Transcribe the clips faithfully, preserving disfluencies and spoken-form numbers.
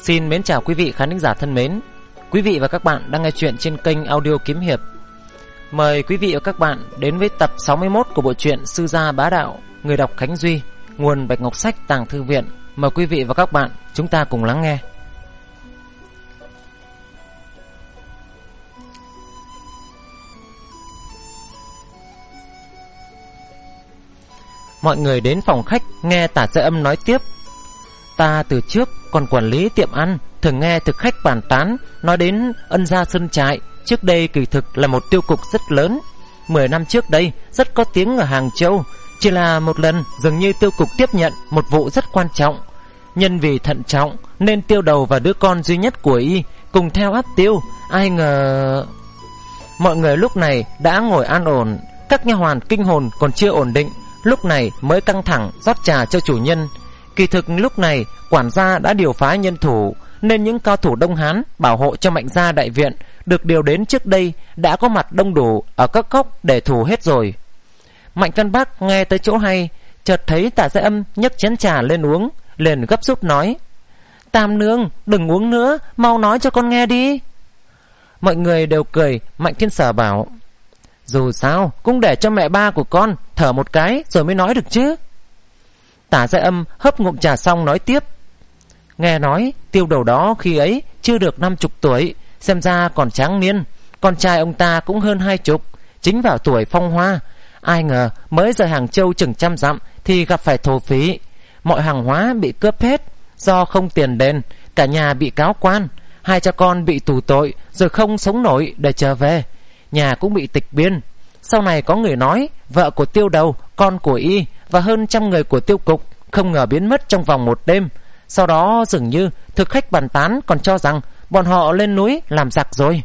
Xin mến chào quý vị khán thính giả thân mến. Quý vị và các bạn đang nghe chuyện trên kênh audio Kiếm Hiệp. Mời quý vị và các bạn đến với tập sáu mươi mốt của bộ truyện Sư Gia Bá Đạo, người đọc Khánh Duy, nguồn Bạch Ngọc Sách Tàng Thư Viện. Mời quý vị và các bạn chúng ta cùng lắng nghe. Mọi người đến phòng khách nghe Tả Gia Âm nói tiếp. Ta từ trước còn quản lý tiệm ăn, thường nghe thực khách bàn tán nói đến Ân Gia Sơn Trại. Trước đây kỳ thực là một tiêu cục rất lớn. Mười năm trước đây rất có tiếng ở Hàng Châu. Chỉ là một lần dường như tiêu cục tiếp nhận một vụ rất quan trọng. Nhân vì thận trọng nên tiêu đầu và đứa con duy nhất của y cùng theo áp tiêu. Ai ngờ... Mọi người lúc này đã ngồi an ổn. Các nha hoàn kinh hồn còn chưa ổn định, lúc này mới căng thẳng rót trà cho chủ nhân. Kỳ thực lúc này quản gia đã điều phái nhân thủ, nên những cao thủ Đông Hán bảo hộ cho Mạnh gia đại viện được điều đến trước đây đã có mặt đông đủ ở các góc để thủ hết rồi. Mạnh Căn Bác nghe tới chỗ hay, chợt thấy Tả Gia Âm nhấc chén trà lên uống, liền gấp rút nói: Tam nương, đừng uống nữa, mau nói cho con nghe đi. Mọi người đều cười. Mạnh Thiên Sở bảo: Dù sao cũng để cho mẹ ba của con thở một cái rồi mới nói được chứ. Tả Gia Âm hấp ngụm trà xong nói tiếp: Nghe nói tiêu đầu đó khi ấy chưa được năm chục tuổi, xem ra còn tráng niên. Con trai ông ta cũng hơn hai chục, chính vào tuổi phong hoa. Ai ngờ mới rời Hàng Châu chừng trăm dặm thì gặp phải thổ phỉ. Mọi hàng hóa bị cướp hết, do không tiền đền, cả nhà bị cáo quan. Hai cha con bị tù tội rồi không sống nổi để trở về. Nhà cũng bị tịch biên. Sau này có người nói vợ của tiêu đầu, con của y và hơn trăm người của tiêu cục không ngờ biến mất trong vòng một đêm. Sau đó dường như thực khách bàn tán còn cho rằng bọn họ lên núi làm giặc rồi.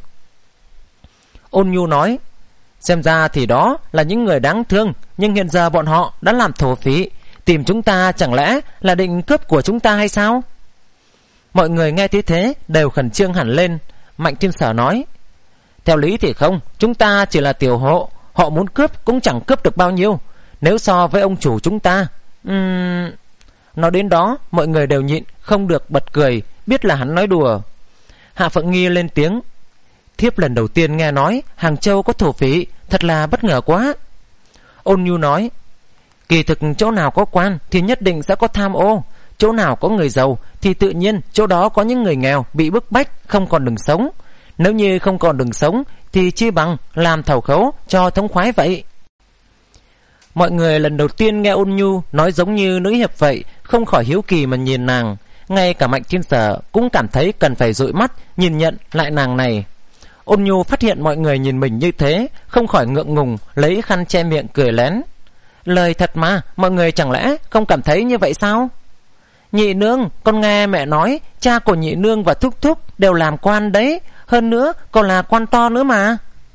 Ôn Nhu nói: Xem ra thì đó là những người đáng thương, nhưng hiện giờ bọn họ đã làm thổ phỉ, tìm chúng ta chẳng lẽ là định cướp của chúng ta hay sao? Mọi người nghe thấy thế đều khẩn trương hẳn lên. Mạnh Thiên Sở nói: Theo lý thì không, chúng ta chỉ là tiểu hộ, họ muốn cướp cũng chẳng cướp được bao nhiêu. Nếu so với ông chủ chúng ta... Uhm... Nói đến đó mọi người đều nhịn không được bật cười, biết là hắn nói đùa. Hạ Phượng Nghi lên tiếng: Thiếp lần đầu tiên nghe nói Hàng Châu có thổ phỉ, thật là bất ngờ quá. Ôn Nhu nói: Kỳ thực chỗ nào có quan thì nhất định sẽ có tham ô, chỗ nào có người giàu thì tự nhiên chỗ đó có những người nghèo bị bức bách không còn đường sống. Nếu như không còn đường sống thì chi bằng làm thầu khấu cho thống khoái vậy. Mọi người lần đầu tiên nghe Ôn Nhu nói giống như nữ hiệp vậy, không khỏi hiếu kỳ mà nhìn nàng. Ngay cả Mạnh Thiên Sở cũng cảm thấy cần phải dụi mắt nhìn nhận lại nàng này. Ôn Nhu phát hiện mọi người nhìn mình như thế, không khỏi ngượng ngùng, lấy khăn che miệng cười lén: Lời thật mà, mọi người chẳng lẽ không cảm thấy như vậy sao? Nhị nương, con nghe mẹ nói cha của nhị nương và thúc thúc đều làm quan đấy, hơn nữa còn là quan to nữa mà.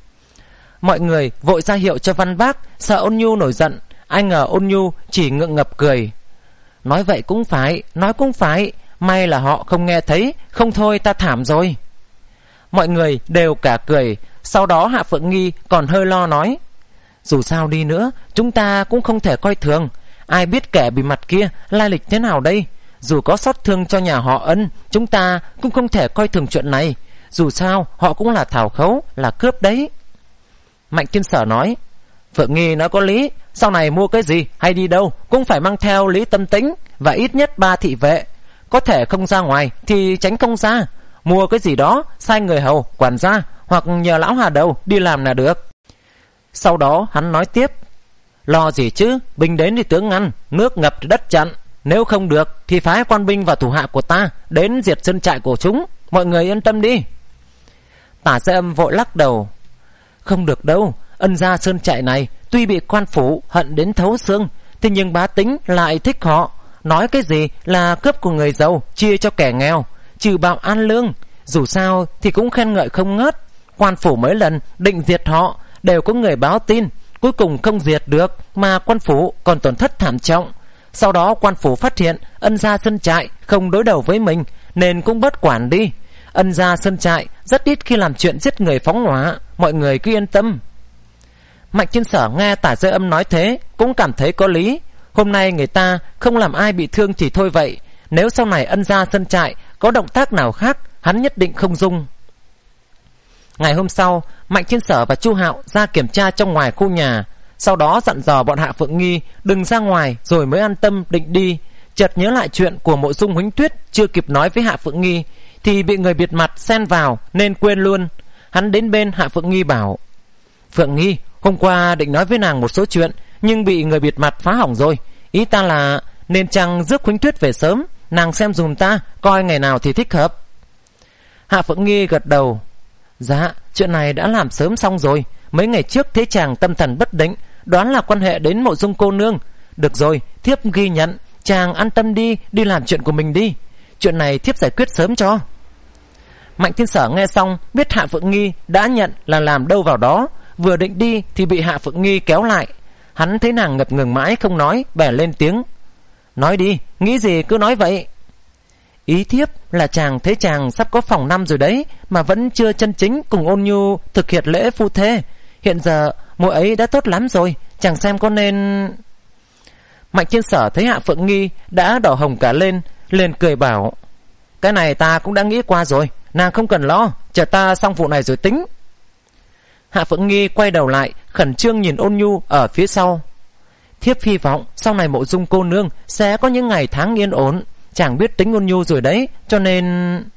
Mọi người vội ra hiệu cho Văn Bác, sợ Ôn Nhu nổi giận. Ai ngờ Ôn Nhu chỉ ngượng ngập cười: Nói vậy cũng phải, nói cũng phải, may là họ không nghe thấy, không thôi ta thảm rồi. Mọi người đều cả cười. Sau đó Hạ Phượng Nghi còn hơi lo nói: Dù sao đi nữa chúng ta cũng không thể coi thường. Ai biết kẻ bị mặt kia lai lịch thế nào đây? Dù có xót thương cho nhà họ Ân, chúng ta cũng không thể coi thường chuyện này. Dù sao họ cũng là thảo khấu, là cướp đấy. Mạnh Thiên Sở nói: Phượng Nghi nói có lý, sau này mua cái gì hay đi đâu cũng phải mang theo Lý Tâm Tĩnh và ít nhất ba thị vệ. Có thể không ra ngoài thì tránh không ra. Mua cái gì đó sai người hầu, quản gia hoặc nhờ lão Hà Đầu đi làm là được. Sau đó hắn nói tiếp: Lo gì chứ, binh đến thì tướng ngăn, nước ngập thì đất chặn. Nếu không được thì phái quan binh và thủ hạ của ta đến diệt sơn trại của chúng. Mọi người yên tâm đi. Tả Gia Âm vội lắc đầu: Không được đâu, Ân Gia Sơn Trại này tuy bị quan phủ hận đến thấu xương, thế nhưng bá tính lại thích họ. Nói cái gì là cướp của người giàu chia cho kẻ nghèo, trừ bạo an lương. Dù sao thì cũng khen ngợi không ngớt. Quan phủ mấy lần định diệt họ đều có người báo tin, cuối cùng không diệt được mà quan phủ còn tổn thất thảm trọng. Sau đó quan phủ phát hiện Ân Gia Sơn Trại không đối đầu với mình nên cũng bớt quản đi. Ân Gia Sơn Trại rất ít khi làm chuyện giết người phóng hỏa, mọi người cứ yên tâm. Mạnh Thiên Sở nghe Tả Gia Âm nói thế cũng cảm thấy có lý. Hôm nay người ta không làm ai bị thương thì thôi vậy, nếu sau này Ân Gia Sơn Trại có có động tác nào khác hắn nhất định không dung. Ngày hôm sau, Mạnh Thiên Sở và Chu Hạo ra kiểm tra trong ngoài khu nhà, sau đó dặn dò bọn Hạ Phượng Nghi đừng ra ngoài rồi mới an tâm định đi. Chợt nhớ lại chuyện của Mộ Dung Huỳnh Tuyết chưa kịp nói với Hạ Phượng Nghi thì bị người bịt mặt xen vào nên quên luôn. Hắn đến bên Hạ Phượng Nghi bảo: Phượng Nghi, hôm qua định nói với nàng một số chuyện nhưng bị người bịt mặt phá hỏng rồi. Ý ta là nên chăng rước Huỳnh Tuyết về sớm, nàng xem dùm ta coi ngày nào thì thích hợp. Hạ Phượng Nghi gật đầu: Dạ, chuyện này đã làm sớm xong rồi. Mấy ngày trước thấy chàng tâm thần bất định, đoán là quan hệ đến Mộ Dung cô nương. Được rồi, thiếp ghi nhận. Chàng an tâm đi, đi làm chuyện của mình đi. Chuyện này thiếp giải quyết sớm cho. Mạnh Thiên Sở nghe xong biết Hạ Phượng Nghi đã nhận là làm đâu vào đó, vừa định đi thì bị Hạ Phượng Nghi kéo lại. Hắn thấy nàng ngập ngừng mãi không nói, bèn lên tiếng: Nói đi, nghĩ gì cứ nói vậy. Ý thiếp là chàng thấy chàng sắp có phòng năm rồi đấy, mà vẫn chưa chân chính cùng Ôn Nhu thực hiện lễ phu thê. Hiện giờ muội ấy đã tốt lắm rồi, chàng xem có nên... Mạnh Thiên Sở thấy Hạ Phượng Nghi đã đỏ hồng cả lên, liền cười bảo: Cái này ta cũng đã nghĩ qua rồi, nàng không cần lo, chờ ta xong vụ này rồi tính. Hạ Phượng Nghi quay đầu lại, khẩn trương nhìn Ôn Nhu ở phía sau. Thiếp hy vọng sau này Mộ Dung cô nương sẽ có những ngày tháng yên ổn. Chàng biết tính Ôn Nhu rồi đấy, cho nên...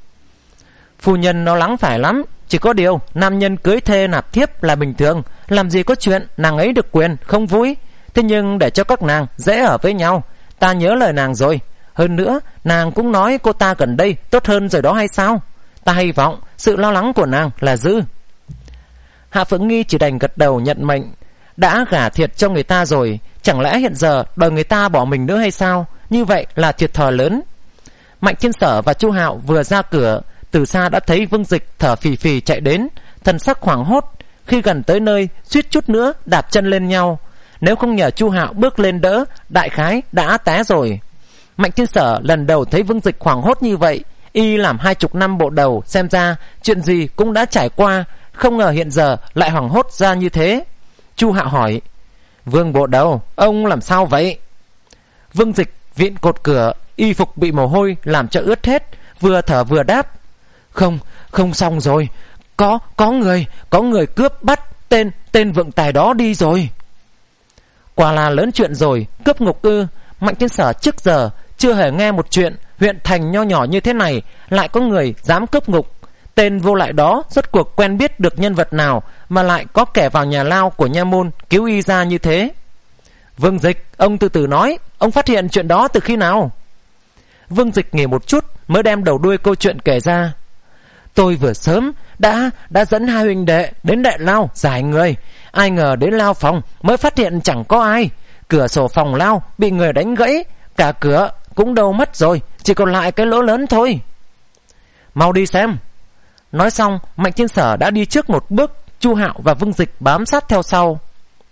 Phu nhân nó lắng phải lắm. Chỉ có điều nam nhân cưới thê nạp thiếp là bình thường, làm gì có chuyện nàng ấy được quyền không vui. Thế nhưng để cho các nàng dễ ở với nhau, ta nhớ lời nàng rồi. Hơn nữa nàng cũng nói cô ta gần đây tốt hơn rồi đó hay sao. Ta hy vọng sự lo lắng của nàng là dư. Hạ Phượng Nghi chỉ đành gật đầu nhận mệnh. Đã gả thiệt cho người ta rồi, chẳng lẽ hiện giờ đòi người ta bỏ mình nữa hay sao? Như vậy là thiệt thòi lớn. Mạnh Thiên Sở và Chu Hạo vừa ra cửa, từ xa đã thấy Vương Dịch thở phì phì chạy đến, thần sắc hoảng hốt. Khi gần tới nơi, suýt chút nữa đạp chân lên nhau. Nếu không nhờ Chu Hạo bước lên đỡ, đại khái đã té rồi. Mạnh Thiên Sở lần đầu thấy Vương Dịch hoảng hốt như vậy. Y làm hai chục năm bộ đầu, xem ra chuyện gì cũng đã trải qua, không ngờ hiện giờ lại hoảng hốt ra như thế. Chu Hạo hỏi: Vương bộ đầu, ông làm sao vậy? Vương Dịch viện cột cửa, y phục bị mồ hôi làm cho ướt hết, vừa thở vừa đáp: Không, không xong rồi. Có, có người, có người cướp bắt tên, tên vượng tài đó đi rồi. Quả là lớn chuyện rồi, cướp ngục ư? Mạnh Thiên Sở trước giờ chưa hề nghe một chuyện huyện thành nho nhỏ như thế này lại có người dám cướp ngục. Tên vô lại đó rốt cuộc quen biết được nhân vật nào mà lại có kẻ vào nhà lao của nha môn cứu y ra như thế? Vương Dịch, ông từ từ nói, ông phát hiện chuyện đó từ khi nào? Vương Dịch nghỉ một chút mới đem đầu đuôi câu chuyện kể ra. Tôi vừa sớm đã đã dẫn hai huynh đệ đến đại lao giải người. Ai ngờ đến lao phòng mới phát hiện chẳng có ai. Cửa sổ phòng lao bị người đánh gãy, cả cửa cũng đâu mất rồi, chỉ còn lại cái lỗ lớn thôi. Mau đi xem. Nói xong, Mạnh Thiên Sở đã đi trước một bước, Chu Hạo và Vương Dịch bám sát theo sau.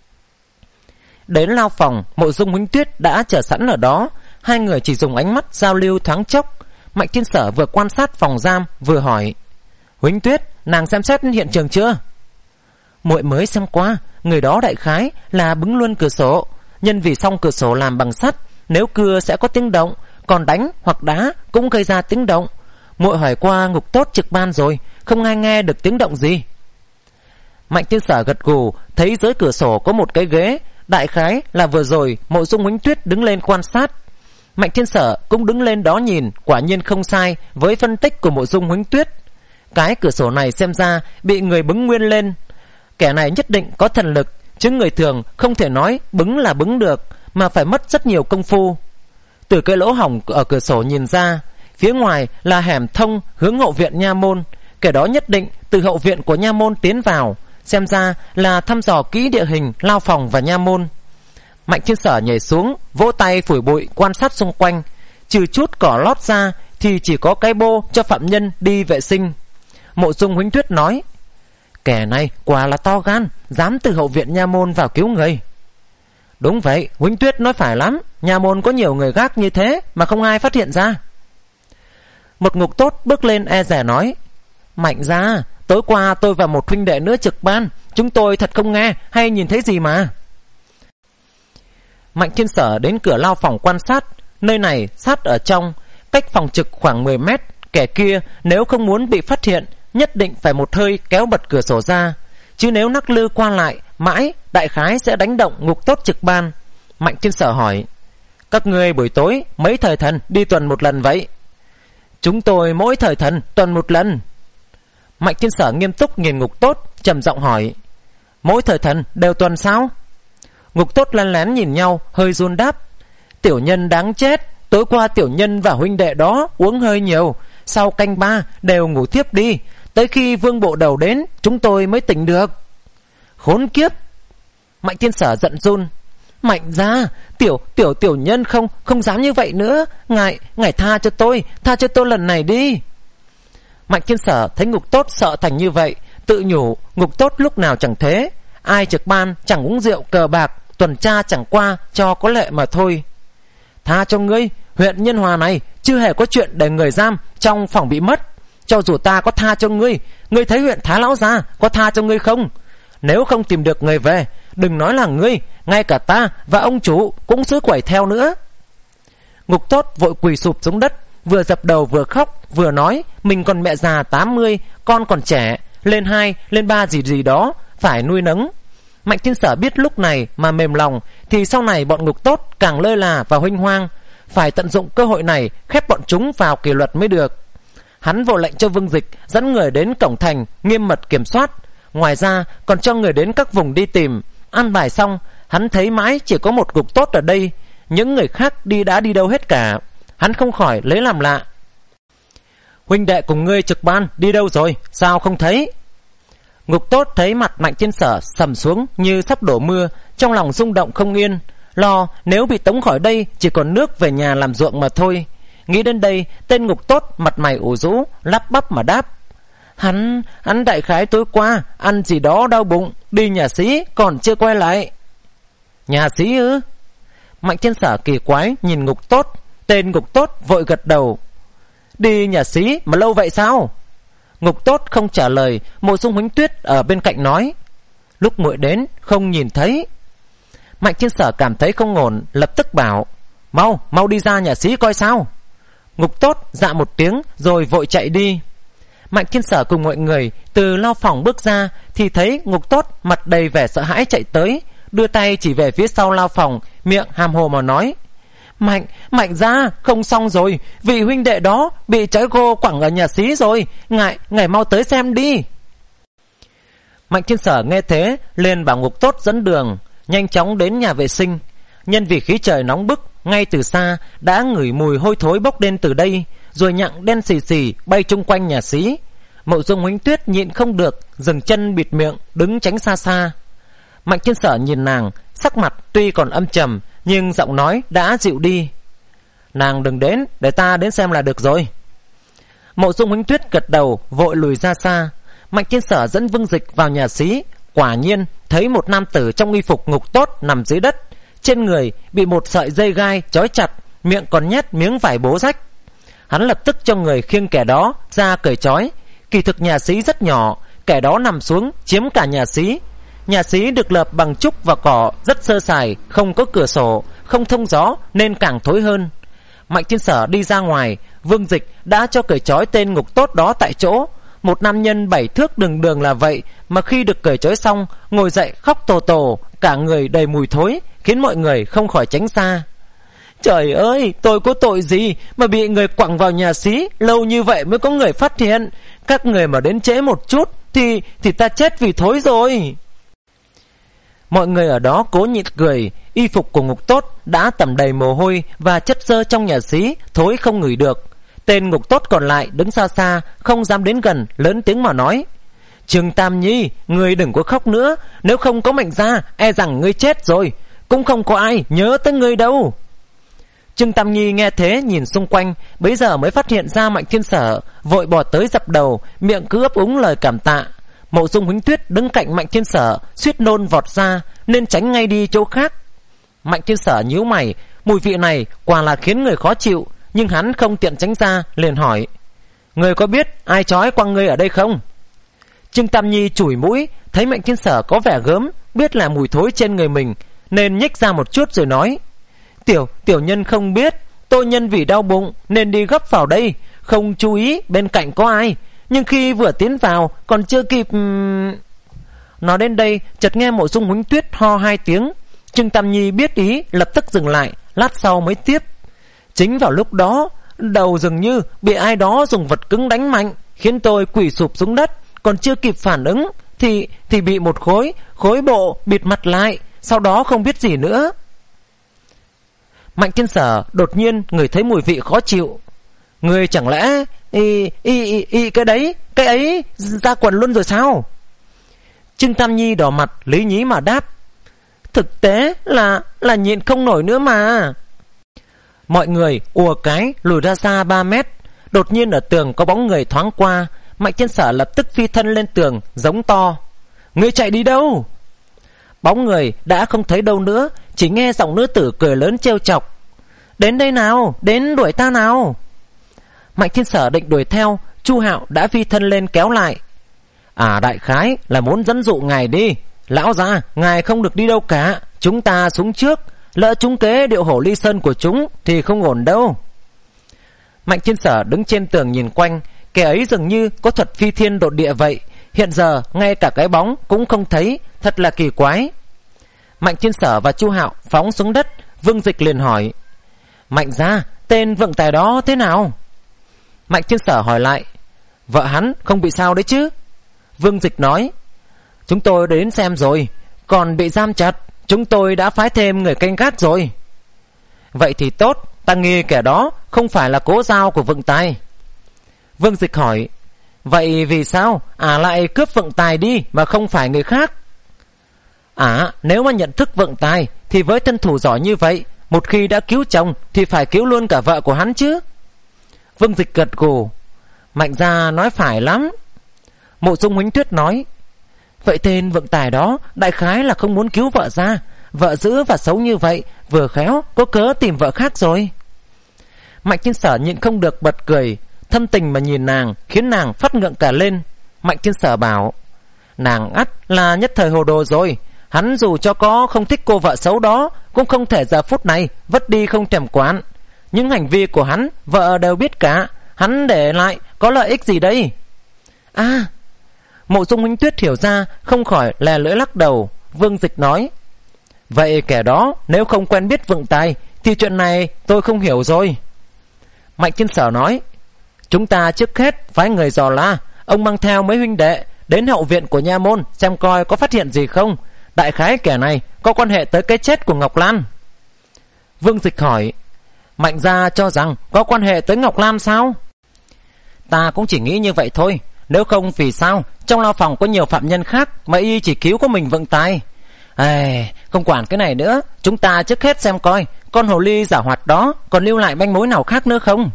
Đến lao phòng, Mộ Dung Huỳnh Tuyết đã chờ sẵn ở đó. Hai người chỉ dùng ánh mắt giao lưu thoáng chốc. Mạnh Thiên Sở vừa quan sát phòng giam vừa hỏi: Huỳnh Tuyết, nàng xem xét hiện trường chưa? Muội mới xem qua, người đó đại khái là bứng luôn cửa sổ. Nhân vì xong cửa sổ làm bằng sắt, nếu cưa sẽ có tiếng động, còn đánh hoặc đá cũng gây ra tiếng động. Muội hỏi qua ngục tốt trực ban rồi, không ai nghe được tiếng động gì. Mạnh Thiên Sở gật gù, thấy dưới cửa sổ có một cái ghế, đại khái là vừa rồi Mộ Dung Huỳnh Tuyết đứng lên quan sát. Mạnh Thiên Sở cũng đứng lên đó nhìn, quả nhiên không sai với phân tích của Mộ Dung Huỳnh Tuyết. Cái cửa sổ này xem ra bị người bứng nguyên lên. Kẻ này nhất định có thần lực, chứ người thường không thể nói bứng là bứng được, mà phải mất rất nhiều công phu. Từ cái lỗ hổng ở cửa sổ nhìn ra, phía ngoài là hẻm thông hướng hậu viện nha môn. Kẻ đó nhất định từ hậu viện của nha môn tiến vào, xem ra là thăm dò kỹ địa hình lao phòng và nha môn. Mạnh Thiên Sở nhảy xuống, vỗ tay phủi bụi quan sát xung quanh. Trừ chút cỏ lót ra thì chỉ có cái bô cho phạm nhân đi vệ sinh. Mộ Dung Huỳnh Tuyết nói: Kẻ này quả là to gan, dám từ hậu viện nha môn vào cứu người. Đúng vậy, Huỳnh Tuyết nói phải lắm, nha môn có nhiều người gác như thế mà không ai phát hiện ra. Một ngục tốt bước lên e dè nói: Mạnh ra, tối qua tôi và một huynh đệ nữa trực ban, chúng tôi thật không nghe hay nhìn thấy gì mà. Mạnh Thiên Sở đến cửa lao phòng quan sát. Nơi này sát ở trong, cách phòng trực khoảng mười mét, Kẻ kia nếu không muốn bị phát hiện, nhất định phải một hơi kéo bật cửa sổ ra, chứ nếu nắc lư qua lại mãi, đại khái sẽ đánh động ngục tốt trực ban. Mạnh Thiên Sở hỏi: các ngươi buổi tối mấy thời thần đi tuần một lần vậy? Chúng tôi mỗi thời thần tuần một lần. Mạnh Thiên Sở nghiêm túc nhìn ngục tốt, trầm giọng hỏi: mỗi thời thần đều tuần sao? Ngục tốt lén lén nhìn nhau, hơi run đáp: tiểu nhân đáng chết, tối qua tiểu nhân và huynh đệ đó uống hơi nhiều, sau canh ba đều ngủ thiếp đi, tới khi Vương bộ đầu đến chúng tôi mới tỉnh được. Khốn kiếp! Mạnh Thiên Sở giận run: Mạnh gia, tiểu tiểu tiểu nhân không không dám như vậy nữa, ngài ngài tha cho tôi, tha cho tôi lần này đi. Mạnh Thiên Sở thấy ngục tốt sợ thành như vậy, tự nhủ ngục tốt lúc nào chẳng thế, ai trực ban chẳng uống rượu cờ bạc, tuần tra chẳng qua cho có lệ mà thôi. Tha cho ngươi, huyện Nhân Hòa này chưa hề có chuyện để người giam trong phòng bị mất. Cho dù ta có tha cho ngươi, ngươi thấy huyện Thái Lão Gia có tha cho ngươi không? Nếu không tìm được người về, đừng nói là ngươi, ngay cả ta và ông chủ cũng xứ quẩy theo nữa. Ngục tốt vội quỳ sụp xuống đất, vừa dập đầu vừa khóc, vừa nói mình còn mẹ già tám mươi, con còn trẻ, lên hai, lên ba gì gì đó, phải nuôi nấng. Mạnh Thiên Sở biết lúc này mà mềm lòng, thì sau này bọn ngục tốt càng lơ là và huênh hoang, phải tận dụng cơ hội này khép bọn chúng vào kỷ luật mới được. Hắn vội lệnh cho Vương Dịch dẫn người đến cổng thành nghiêm mật kiểm soát, ngoài ra còn cho người đến các vùng đi tìm. An bài xong, hắn thấy mãi chỉ có một ngục tốt ở đây, những người khác đi đã đi đâu hết cả. Hắn không khỏi lấy làm lạ: huynh đệ cùng ngươi trực ban đi đâu rồi, sao không thấy? Ngục tốt thấy mặt Mạnh Thiên Sở sầm xuống như sắp đổ mưa, trong lòng rung động không yên, lo nếu bị tống khỏi đây chỉ còn nước về nhà làm ruộng mà thôi. Nghĩ đến đây, tên ngục tốt mặt mày ủ rũ, lắp bắp mà đáp: Hắn, hắn đại khái tối qua ăn gì đó đau bụng, đi nhà xí còn chưa quay lại. Nhà xí ư? Mạnh Thiên Sở kỳ quái nhìn ngục tốt. Tên ngục tốt vội gật đầu: đi nhà xí mà lâu vậy sao? Ngục tốt không trả lời. Mộ Dung Huỳnh Tuyết ở bên cạnh nói: lúc muội đến không nhìn thấy. Mạnh Thiên Sở cảm thấy không ổn, lập tức bảo: mau mau đi ra nhà xí coi sao. Ngục tốt dạ một tiếng rồi vội chạy đi. Mạnh Thiên Sở cùng mọi người từ lao phòng bước ra thì thấy ngục tốt mặt đầy vẻ sợ hãi chạy tới, đưa tay chỉ về phía sau lao phòng, miệng hàm hồ mà nói: Mạnh, Mạnh gia, không xong rồi, vị huynh đệ đó bị trói gô quẳng ở nhà xí rồi, ngài, ngài mau tới xem đi. Mạnh Thiên Sở nghe thế liền bảo ngục tốt dẫn đường, nhanh chóng đến nhà vệ sinh. Nhân vì khí trời nóng bức, ngay từ xa đã ngửi mùi hôi thối bốc lên từ đây, rồi nhặng đen xì xì bay chung quanh nhà xí. Mộ Dung Huỳnh Tuyết nhịn không được, dừng chân bịt miệng, đứng tránh xa xa. Mạnh Thiên Sở nhìn nàng, sắc mặt tuy còn âm trầm, nhưng giọng nói đã dịu đi: nàng đừng đến, để ta đến xem là được rồi. Mộ Dung Huỳnh Tuyết gật đầu, vội lùi ra xa. Mạnh Thiên Sở dẫn Vương Dịch vào nhà xí, quả nhiên thấy một nam tử trong y phục ngục tốt nằm dưới đất, trên người bị một sợi dây gai trói chặt, miệng còn nhét miếng vải bố rách. Hắn lập tức cho người khiêng kẻ đó ra cởi trói. Kỳ thực nhà xí rất nhỏ, kẻ đó nằm xuống chiếm cả nhà xí. Nhà xí được lợp bằng trúc và cỏ, rất sơ sài, không có cửa sổ, không thông gió nên càng thối hơn. Mạnh Thiên Sở đi ra ngoài, Vương Dịch đã cho cởi trói tên ngục tốt đó tại chỗ. Một nam nhân bảy thước đường đường là vậy, mà khi được cởi trói xong, ngồi dậy khóc tổ tổ, cả người đầy mùi thối, khiến mọi người không khỏi tránh xa. Trời ơi, tôi có tội gì mà bị người quẳng vào nhà xí, lâu như vậy mới có người phát hiện. Các người mà đến trễ một chút thì thì ta chết vì thối rồi. Mọi người ở đó cố nhịn cười. Y phục của ngục tốt đã tẩm đầy mồ hôi và chất xơ trong nhà xí, thối không ngửi được. Tên ngục tốt còn lại đứng xa xa, không dám đến gần, lớn tiếng mà nói: Trương Tam Nhi, ngươi đừng có khóc nữa, nếu không có Mạnh gia, e rằng ngươi chết rồi, cũng không có ai nhớ tới ngươi đâu. Trương Tam Nhi nghe thế nhìn xung quanh, bấy giờ mới phát hiện ra Mạnh Thiên Sở, vội bỏ tới dập đầu, miệng cứ ấp úng lời cảm tạ. Mộ Dung Huỳnh Tuyết đứng cạnh Mạnh Thiên Sở, suýt nôn vọt ra, nên tránh ngay đi chỗ khác. Mạnh Thiên Sở nhíu mày, mùi vị này quả là khiến người khó chịu, nhưng hắn không tiện tránh ra, liền hỏi: Người có biết ai trói quăng ngươi ở đây không? Trương Tam Nhi chủi mũi, thấy Mạnh Thiên Sở có vẻ gớm, biết là mùi thối trên người mình, nên nhích ra một chút rồi nói: Tiểu tiểu nhân không biết, tôi nhân vì đau bụng nên đi gấp vào đây, không chú ý bên cạnh có ai, nhưng khi vừa tiến vào còn chưa kịp... Nói đến đây chợt nghe Mộ Dung Huỳnh Tuyết ho hai tiếng. Trương Tam Nhi biết ý, lập tức dừng lại, lát sau mới tiếp. Chính vào lúc đó, đầu dường như bị ai đó dùng vật cứng đánh mạnh, khiến tôi quỳ sụp xuống đất. Còn chưa kịp phản ứng thì thì bị một khối khối bộ bịt mặt lại, sau đó không biết gì nữa. Mạnh Thiên Sở đột nhiên ngửi thấy mùi vị khó chịu. Người chẳng lẽ y, y, y, y, cái đấy cái ấy ra quần luôn rồi sao? Trương Tam Nhi đỏ mặt lý nhí mà đáp. Thực tế là là nhịn không nổi nữa mà. Mọi người ùa cái lùi ra xa ba mét. Đột nhiên ở tường có bóng người thoáng qua. Mạnh Thiên Sở lập tức phi thân lên tường, giống to. Ngươi chạy đi đâu? Bóng người đã không thấy đâu nữa, chỉ nghe giọng nữ tử cười lớn trêu chọc. Đến đây nào, đến đuổi ta nào. Mạnh Thiên Sở định đuổi theo, Chu Hạo đã phi thân lên kéo lại. À, đại khái là muốn dẫn dụ ngài đi. Lão già, ngài không được đi đâu cả, chúng ta xuống trước. Lỡ trúng kế điệu hổ ly sơn của chúng thì không ổn đâu. Mạnh Thiên Sở đứng trên tường nhìn quanh. Kẻ ấy dường như có thuật phi thiên độn địa vậy. Hiện giờ ngay cả cái bóng cũng không thấy, thật là kỳ quái. Mạnh Thiên Sở và Chu Hạo phóng xuống đất. Vương Dịch liền hỏi. Mạnh gia, tên vượng tài đó thế nào? Mạnh Thiên Sở hỏi lại. Vợ hắn không bị sao đấy chứ? Vương Dịch nói. Chúng tôi đến xem rồi, còn bị giam chặt. Chúng tôi đã phái thêm người canh gác rồi. Vậy thì tốt, ta nghi kẻ đó không phải là cố giao của vượng tài. Vương Dịch hỏi. Vậy vì sao ả lại cướp vượng tài đi mà không phải người khác? Ả nếu mà nhận thức vượng tài thì với thân thủ giỏi như vậy, một khi đã cứu chồng thì phải cứu luôn cả vợ của hắn chứ. Vương Dịch gật gù. Mạnh gia nói phải lắm. Mộ Dung Huỳnh Tuyết nói. Vậy tên vượng tài đó đại khái là không muốn cứu vợ ra. Vợ dữ và xấu như vậy, vừa khéo có cớ tìm vợ khác rồi. Mạnh Thiên Sở nhịn không được bật cười, thâm tình mà nhìn nàng, khiến nàng phát ngượng cả lên. Mạnh Thiên Sở bảo. Nàng ắt là nhất thời hồ đồ rồi. Hắn dù cho có không thích cô vợ xấu đó, cũng không thể giờ phút này vất đi không thèm quản. Những hành vi của hắn vợ đều biết cả. Hắn để lại có lợi ích gì đây? À, Mộ Dung Huỳnh Tuyết hiểu ra, không khỏi lè lưỡi lắc đầu. Vương Dịch nói. Vậy kẻ đó nếu không quen biết vượng tài thì chuyện này tôi không hiểu rồi. Mạnh Thiên Sở nói. Chúng ta trước hết phái người dò la. Ông mang theo mấy huynh đệ đến hậu viện của nha môn xem coi có phát hiện gì không. Đại khái kẻ này có quan hệ tới cái chết của Ngọc Lan. Vương Dịch hỏi. Mạnh gia cho rằng có quan hệ tới Ngọc Lan sao? Ta cũng chỉ nghĩ như vậy thôi. Nếu không vì sao trong lao phòng có nhiều phạm nhân khác mà y chỉ cứu có mình vượng tài? À, không quản cái này nữa, chúng ta trước hết xem coi con hồ ly giả hoạt đó còn lưu lại manh mối nào khác nữa không.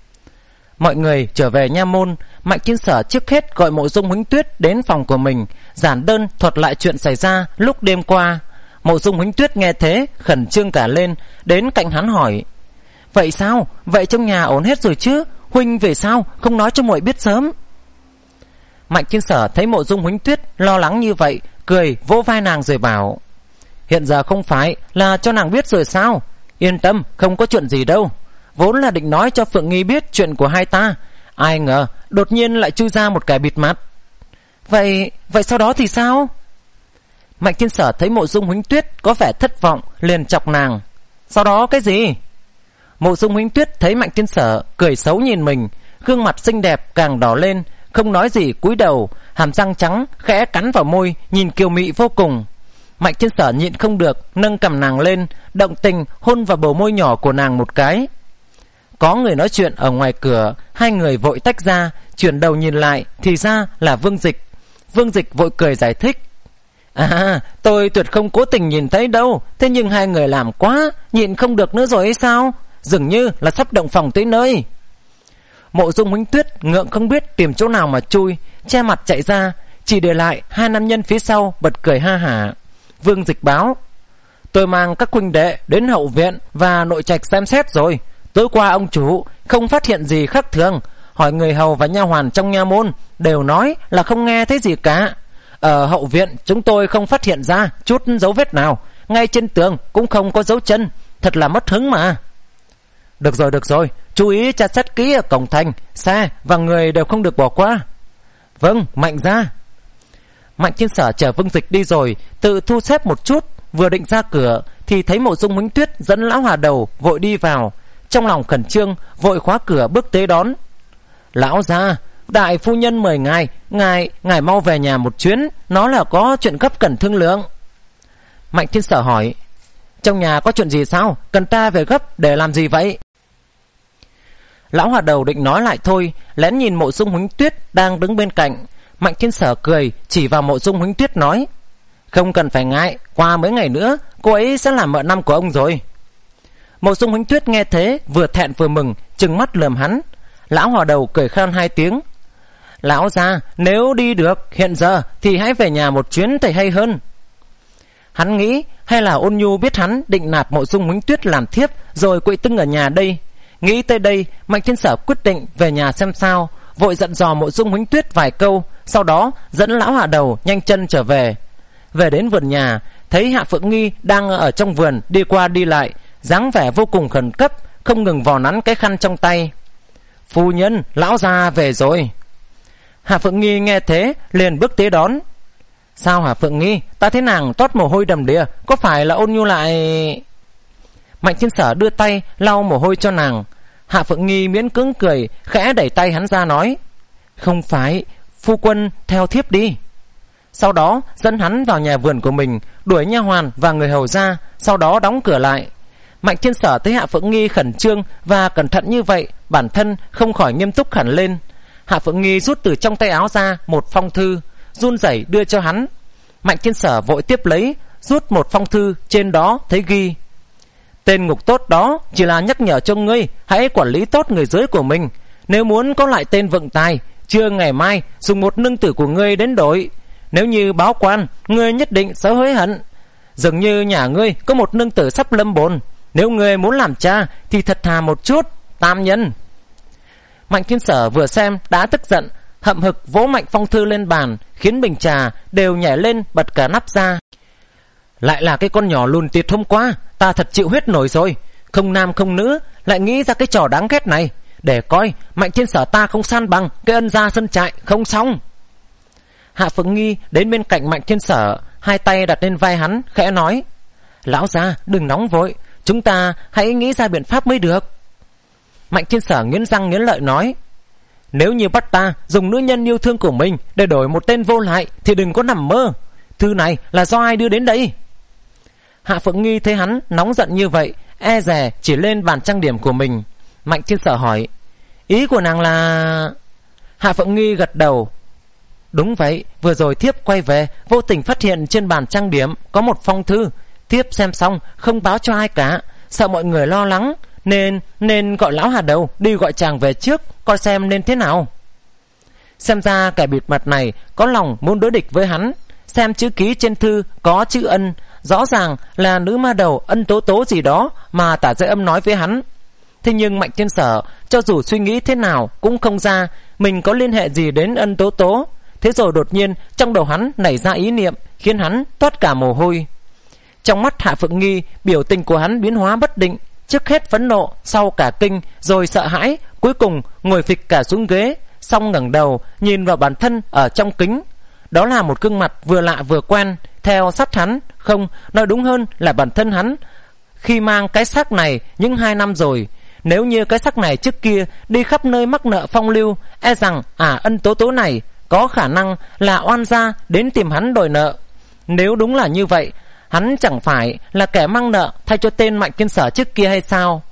Mọi người trở về nha môn. Mạnh Thiên Sở trước hết gọi Mộ Dung Huỳnh Tuyết đến phòng của mình, giản đơn thuật lại chuyện xảy ra lúc đêm qua. Mộ Dung Huỳnh Tuyết nghe thế khẩn trương cả lên, đến cạnh hắn hỏi. Vậy sao? Vậy trong nhà ổn hết rồi chứ? Huynh về sao không nói cho muội biết sớm? Mạnh Thiên Sở thấy Mộ Dung Huỳnh Tuyết lo lắng như vậy, cười vỗ vai nàng rồi bảo. Hiện giờ không phải là cho nàng biết rồi sao? Yên tâm, không có chuyện gì đâu. Vốn là định nói cho Phượng Nghi biết chuyện của hai ta, ai ngờ đột nhiên lại chui ra một kẻ bịt mặt. Vậy vậy sau đó thì sao? Mạnh Thiên Sở thấy Mộ Dung Huỳnh Tuyết có vẻ thất vọng, liền chọc nàng. Sau đó cái gì? Mộ Dung Huỳnh Tuyết thấy Mạnh Thiên Sở cười xấu nhìn mình, gương mặt xinh đẹp càng đỏ lên, không nói gì cúi đầu, hàm răng trắng khẽ cắn vào môi, nhìn kiều mị vô cùng. Mạnh Thiên Sở nhịn không được, nâng cằm nàng lên, động tình hôn vào bờ môi nhỏ của nàng một cái. Có người nói chuyện ở ngoài cửa, hai người vội tách ra, chuyển đầu nhìn lại, thì ra là Vương Dịch. Vương Dịch vội cười giải thích. À, tôi tuyệt không cố tình nhìn thấy đâu, thế nhưng hai người làm quá, nhịn không được nữa rồi hay sao? Dường như là sắp động phòng tới nơi. Mộ Dung Huỳnh Tuyết ngượng không biết tìm chỗ nào mà chui, che mặt chạy ra, chỉ để lại hai nam nhân phía sau bật cười ha hả. Vương Dịch báo. Tôi mang các huynh đệ đến hậu viện và nội trạch xem xét rồi. Tối qua ông chủ không phát hiện gì khác thường, hỏi người hầu và nha hoàn trong nha môn đều nói là không nghe thấy gì cả. Ở hậu viện chúng tôi không phát hiện ra chút dấu vết nào, ngay trên tường cũng không có dấu chân, thật là mất hứng mà. Được rồi, được rồi, chú ý tra xét kỹ ở cổng thành, xe và người đều không được bỏ qua. Vâng, Mạnh gia. Mạnh Thiên Sở chở Vương Dịch đi rồi, tự thu xếp một chút, vừa định ra cửa thì thấy Mộ Dung Huỳnh Tuyết dẫn lão Hà Đầu vội đi vào, trong lòng khẩn trương vội khóa cửa bước tới đón. Lão gia, đại phu nhân mời ngài, ngài ngài mau về nhà một chuyến, nó là có chuyện gấp cần thương lượng. Mạnh Thiên Sở hỏi, trong nhà có chuyện gì sao, cần ta về gấp để làm gì vậy? Lão Hà Đầu định nói lại thôi, lén nhìn Mộ Dung Huỳnh Tuyết đang đứng bên cạnh. Mạnh Thiên Sở cười chỉ vào Mộ Dung Huỳnh Tuyết nói, không cần phải ngại, qua mấy ngày nữa cô ấy sẽ làm mợ năm của ông rồi. Mộ Dung Huỳnh Tuyết nghe thế vừa thẹn vừa mừng, trừng mắt lườm hắn. Lão Hà Đầu cười khan hai tiếng, lão gia, nếu đi được hiện giờ thì hãy về nhà một chuyến thì hay hơn. Hắn nghĩ hay là Ôn Nhu biết hắn định nạp Mộ Dung Huỳnh Tuyết làm thiếp rồi quỵ tưng ở nhà đây. Nghĩ tới đây, Mạnh Thiên Sở quyết định về nhà xem sao, vội dặn dò Mộ Dung Huỳnh Tuyết vài câu, sau đó dẫn lão Hà Đầu nhanh chân trở về. Về đến vườn nhà, thấy Hạ Phượng Nghi đang ở trong vườn đi qua đi lại, dáng vẻ vô cùng khẩn cấp, không ngừng vò nắn cái khăn trong tay. Phu nhân, lão gia về rồi. Hạ Phượng Nghi nghe thế liền bước tới đón. Sao hả Phượng Nghi, ta thấy nàng toát mồ hôi đầm đìa, có phải là Ôn Nhu lại... Mạnh Thiên Sở đưa tay lau mồ hôi cho nàng. Hạ Phượng Nghi miễn cưỡng cười, khẽ đẩy tay hắn ra nói, không phải, phu quân theo thiếp đi. Sau đó dẫn hắn vào nhà vườn của mình, đuổi nha hoàn và người hầu ra, sau đó đóng cửa lại. Mạnh Thiên Sở thấy Hạ Phượng Nghi khẩn trương và cẩn thận như vậy, bản thân không khỏi nghiêm túc hẳn lên. Hạ Phượng Nghi rút từ trong tay áo ra một phong thư, run rẩy đưa cho hắn. Mạnh Thiên Sở vội tiếp lấy, rút một phong thư, trên đó thấy ghi, tên ngục tốt đó chỉ là nhắc nhở cho ngươi hãy quản lý tốt người dưới của mình. Nếu muốn có lại tên vượng tài, trưa ngày mai dùng một nương tử của ngươi đến đổi. Nếu như báo quan, ngươi nhất định sẽ hối hận. Dường như nhà ngươi có một nương tử sắp lâm bồn, nếu ngươi muốn làm cha thì thật thà một chút, tam nhân. Mạnh Thiên Sở vừa xem đã tức giận, hậm hực vỗ mạnh phong thư lên bàn, khiến bình trà đều nhảy lên bật cả nắp ra. Lại là cái con nhỏ lùn tiệt hôm qua, ta thật chịu huyết nổi rồi. Không nam không nữ, lại nghĩ ra cái trò đáng ghét này. Để coi Mạnh Thiên Sở ta không san bằng cái ân gia sân trại không xong. Hạ Phượng Nghi đến bên cạnh Mạnh Thiên Sở, hai tay đặt lên vai hắn, khẽ nói, lão gia đừng nóng vội, chúng ta hãy nghĩ ra biện pháp mới được. Mạnh Thiên Sở nghiến răng nghiến lợi nói, nếu như bắt ta dùng nữ nhân yêu thương của mình để đổi một tên vô lại thì đừng có nằm mơ. Thư này là do ai đưa đến đây? Hạ Phượng Nghi thấy hắn nóng giận như vậy, e dè chỉ lên bàn trang điểm của mình. Mạnh Thiên Sở hỏi, ý của nàng là... Hạ Phượng Nghi gật đầu, đúng vậy, vừa rồi thiếp quay về vô tình phát hiện trên bàn trang điểm có một phong thư. Thiếp xem xong không báo cho ai cả, sợ mọi người lo lắng, Nên nên gọi lão Hà Đầu đi gọi chàng về trước, coi xem nên thế nào. Xem ra kẻ bịt mặt này có lòng muốn đối địch với hắn. Xem chữ ký trên thư có chữ Ân, rõ ràng là nữ ma đầu Ân Tố Tố gì đó mà Tả Dây Âm nói với hắn. Thế nhưng Mạnh Thiên Sở cho dù suy nghĩ thế nào cũng không ra mình có liên hệ gì đến Ân Tố Tố. Thế rồi đột nhiên trong đầu hắn nảy ra ý niệm, khiến hắn toát cả mồ hôi. Trong mắt Hạ Phượng Nghi, biểu tình của hắn biến hóa bất định, trước hết phẫn nộ, sau cả kinh, rồi sợ hãi, cuối cùng ngồi phịch cả xuống ghế, xong ngẩng đầu nhìn vào bản thân ở trong kính. Đó là một gương mặt vừa lạ vừa quen, theo sát hắn, không, nói đúng hơn là bản thân hắn khi mang cái xác này những hai năm rồi. Nếu như cái xác này trước kia đi khắp nơi mắc nợ phong lưu, e rằng à Ân Tố Tố này có khả năng là oan gia đến tìm hắn đòi nợ. Nếu đúng là như vậy, hắn chẳng phải là kẻ mang nợ thay cho tên Mạnh Thiên Sở trước kia hay sao?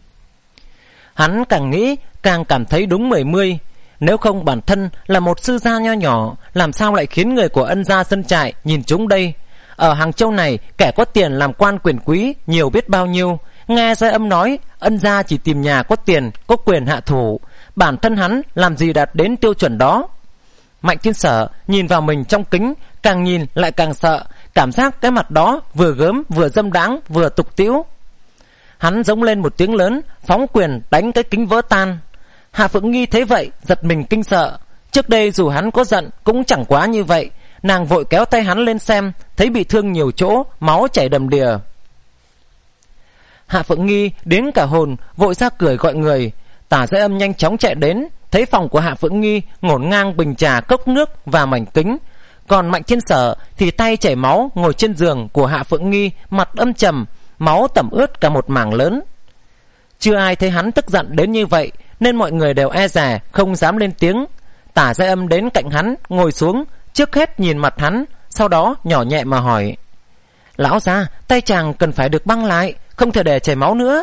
Hắn càng nghĩ càng cảm thấy đúng mười mươi. Nếu không bản thân là một sư gia nho nhỏ, làm sao lại khiến người của Ân gia sân trại nhìn chúng đây? Ở Hàng Châu này, kẻ có tiền làm quan quyền quý nhiều biết bao nhiêu. Nghe Dây Âm nói Ân gia chỉ tìm nhà có tiền, có quyền hạ thủ. Bản thân hắn làm gì đạt đến tiêu chuẩn đó? Mạnh Thiên Sở nhìn vào mình trong kính, càng nhìn lại càng sợ, cảm giác cái mặt đó vừa gớm vừa dâm đáng vừa tục tĩu. Hắn giống lên một tiếng lớn, phóng quyền đánh cái kính vỡ tan. Hạ Phượng Nghi thấy vậy giật mình kinh sợ. Trước đây dù hắn có giận cũng chẳng quá như vậy. Nàng vội kéo tay hắn lên xem, thấy bị thương nhiều chỗ, máu chảy đầm đìa. Hạ Phượng Nghi đến cả hồn, vội ra cười gọi người. Tả Dễ Âm nhanh chóng chạy đến, thấy phòng của Hạ Phượng Nghi ngổn ngang bình trà, cốc nước và mảnh kính. Còn Mạnh Thiên Sở thì tay chảy máu ngồi trên giường của Hạ Phượng Nghi, mặt âm trầm, máu tẩm ướt cả một mảng lớn. Chưa ai thấy hắn tức giận đến như vậy, nên mọi người đều e dè không dám lên tiếng. Tả Dễ Âm đến cạnh hắn, ngồi xuống, trước hết nhìn mặt hắn, sau đó nhỏ nhẹ mà hỏi: Lão gia, tay chàng cần phải được băng lại, không thể để chảy máu nữa.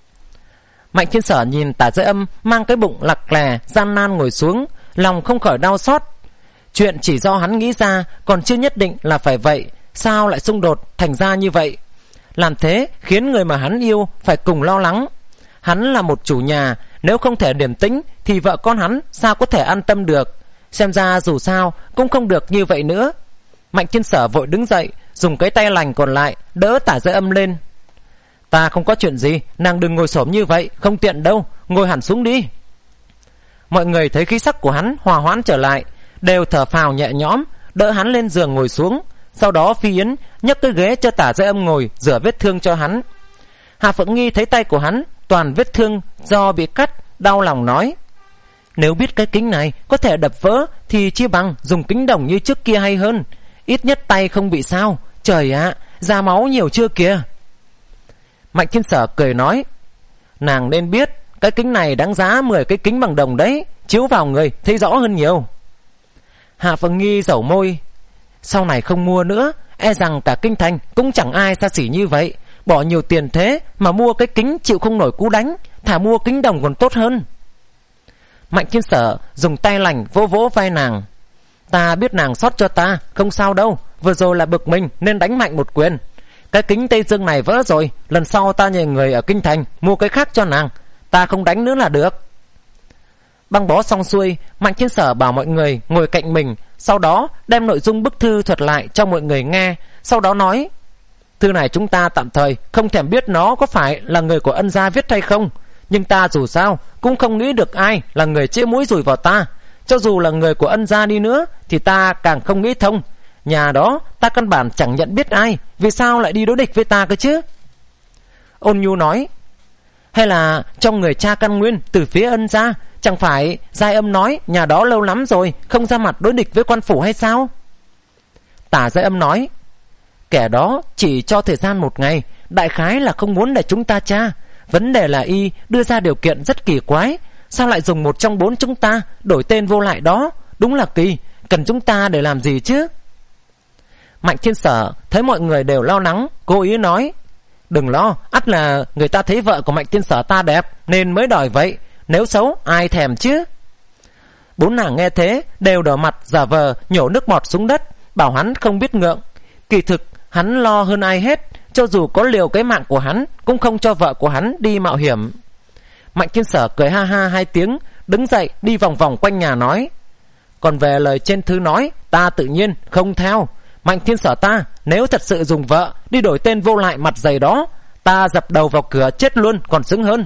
Mạnh Thiên Sở nhìn Tả Dễ Âm mang cái bụng lặc lè gian nan ngồi xuống, lòng không khỏi đau xót. Chuyện chỉ do hắn nghĩ ra, còn chưa nhất định là phải vậy. Sao lại xung đột thành ra như vậy? Làm thế khiến người mà hắn yêu phải cùng lo lắng. Hắn là một chủ nhà, nếu không thể điềm tĩnh thì vợ con hắn sao có thể an tâm được. Xem ra dù sao cũng không được như vậy nữa. Mạnh Thiên Sở vội đứng dậy, dùng cái tay lành còn lại đỡ Tả Dễ Âm lên. Ta không có chuyện gì, nàng đừng ngồi xổm như vậy, không tiện đâu, ngồi hẳn xuống đi. Mọi người thấy khí sắc của hắn hòa hoãn trở lại, đều thở phào nhẹ nhõm, đỡ hắn lên giường ngồi xuống. Sau đó Phi Yến nhấc cái ghế cho Tả Dễ Âm ngồi, rửa vết thương cho hắn. Hạ Phượng Nghi thấy tay của hắn toàn vết thương do bị cắt, đau lòng nói: Nếu biết cái kính này có thể đập vỡ thì chia bằng dùng kính đồng như trước kia hay hơn. Ít nhất tay không bị sao. Trời ạ, ra máu nhiều chưa kìa. Mạnh Thiên Sở cười nói: Nàng nên biết cái kính này đáng giá mười cái kính bằng đồng đấy, chiếu vào người thấy rõ hơn nhiều. Hạ Phượng Nghi dẩu môi: Sau này không mua nữa, e rằng cả kinh thành cũng chẳng ai xa xỉ như vậy. Bỏ nhiều tiền thế mà mua cái kính chịu không nổi cú đánh, thà mua kính đồng còn tốt hơn. Mạnh Thiên Sở dùng tay lành vỗ vỗ vai nàng: Ta biết nàng xót cho ta, không sao đâu. Vừa rồi là bực mình nên đánh mạnh một quyền. Cái kính Tây Dương này vỡ rồi, lần sau ta nhờ người ở kinh thành mua cái khác cho nàng, ta không đánh nữa là được. Băng bó xong xuôi, Mạnh Thiên Sở bảo mọi người ngồi cạnh mình, sau đó đem nội dung bức thư thuật lại cho mọi người nghe. Sau đó nói: Thư này chúng ta tạm thời không thèm biết nó có phải là người của Ân gia viết hay không, nhưng ta dù sao cũng không nghĩ được ai là người chĩa mũi dùi vào ta. Cho dù là người của Ân gia đi nữa thì ta càng không nghĩ thông. Nhà đó ta căn bản chẳng nhận biết ai, vì sao lại đi đối địch với ta cơ chứ? Ôn Nhu nói: Hay là trong người cha căn nguyên từ phía Ân gia? Chẳng phải Giai Âm nói nhà đó lâu lắm rồi không ra mặt đối địch với quan phủ hay sao? Tả Giai Âm nói: Kẻ đó chỉ cho thời gian một ngày, đại khái là không muốn để chúng ta tra. Vấn đề là y đưa ra điều kiện rất kỳ quái. Sao lại dùng một trong bốn chúng ta đổi tên vô lại đó? Đúng là kỳ. Cần chúng ta để làm gì chứ? Mạnh Thiên Sở thấy mọi người đều lo lắng, cố ý nói: Đừng lo, ắt là người ta thấy vợ của Mạnh Thiên Sở ta đẹp nên mới đòi vậy. Nếu xấu ai thèm chứ? Bốn nàng nghe thế đều đỏ mặt giả vờ nhổ nước bọt xuống đất, bảo hắn không biết ngượng. Kỳ thực hắn lo hơn ai hết, cho dù có liều cái mạng của hắn cũng không cho vợ của hắn đi mạo hiểm. Mạnh Thiên Sở cười ha ha hai tiếng, đứng dậy đi vòng vòng quanh nhà nói: Còn về lời trên thư nói, ta tự nhiên không theo. Mạnh Thiên Sở ta nếu thật sự dùng vợ đi đổi tên vô lại mặt dày đó, ta dập đầu vào cửa chết luôn còn xứng hơn.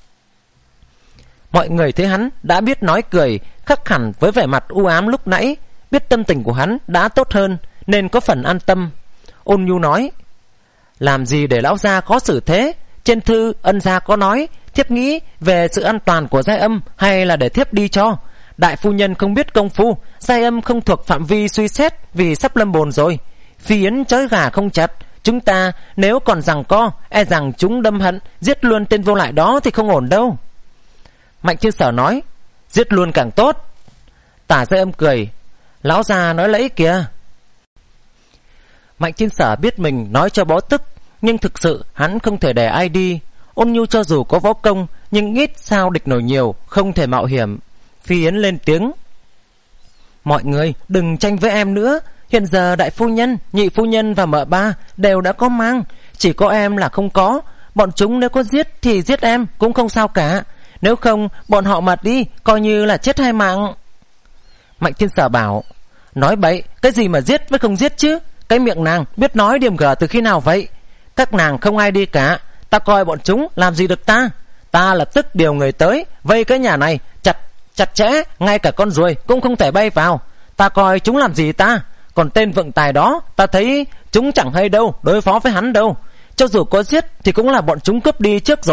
Mọi người thấy hắn đã biết nói cười, khác hẳn với vẻ mặt u ám lúc nãy, biết tâm tình của hắn đã tốt hơn nên có phần an tâm. Ôn Nhu nói: Làm gì để lão gia khó xử thế? Trên thư Ân gia có nói thiếp nghĩ về sự an toàn của Giai Âm, hay là để thiếp đi cho? Đại phu nhân không biết công phu, Giai Âm không thuộc phạm vi suy xét vì sắp lâm bồn rồi. Phi Yến trói gà không chặt, chúng ta nếu còn giằng co, e rằng chúng đâm hận giết luôn tên vô lại đó thì không ổn đâu. Mạnh Thiên Sở nói: Giết luôn càng tốt. Tả Giai Âm cười: Lão già nói lẫy kìa. Mạnh Thiên Sở biết mình nói cho bó tức, nhưng thực sự hắn không thể để ai đi. Ôn Nhu cho dù có võ công nhưng ít sao địch nổi nhiều, không thể mạo hiểm. Phi Yến lên tiếng: Mọi người đừng tranh với em nữa. Hiện giờ đại phu nhân, nhị phu nhân và mợ ba đều đã có mang, chỉ có em là không có. Bọn chúng nếu có giết thì giết em cũng không sao cả, nếu không bọn họ mặt đi coi như là chết hai mạng. Mạnh Thiên Sở bảo: Nói bậy, cái gì mà giết với không giết chứ? Cái miệng nàng biết nói điểm gở từ khi nào vậy? Các nàng không ai đi cả, ta coi bọn chúng làm gì được ta? Ta lập tức điều người tới vây cái nhà này chặt chặt chẽ, ngay cả con ruồi cũng không thể bay vào. Ta coi chúng làm gì ta? Còn tên vượng tài đó, ta thấy chúng chẳng hay đâu đối phó với hắn đâu. Cho dù có giết thì cũng là bọn chúng cướp đi trước rồi.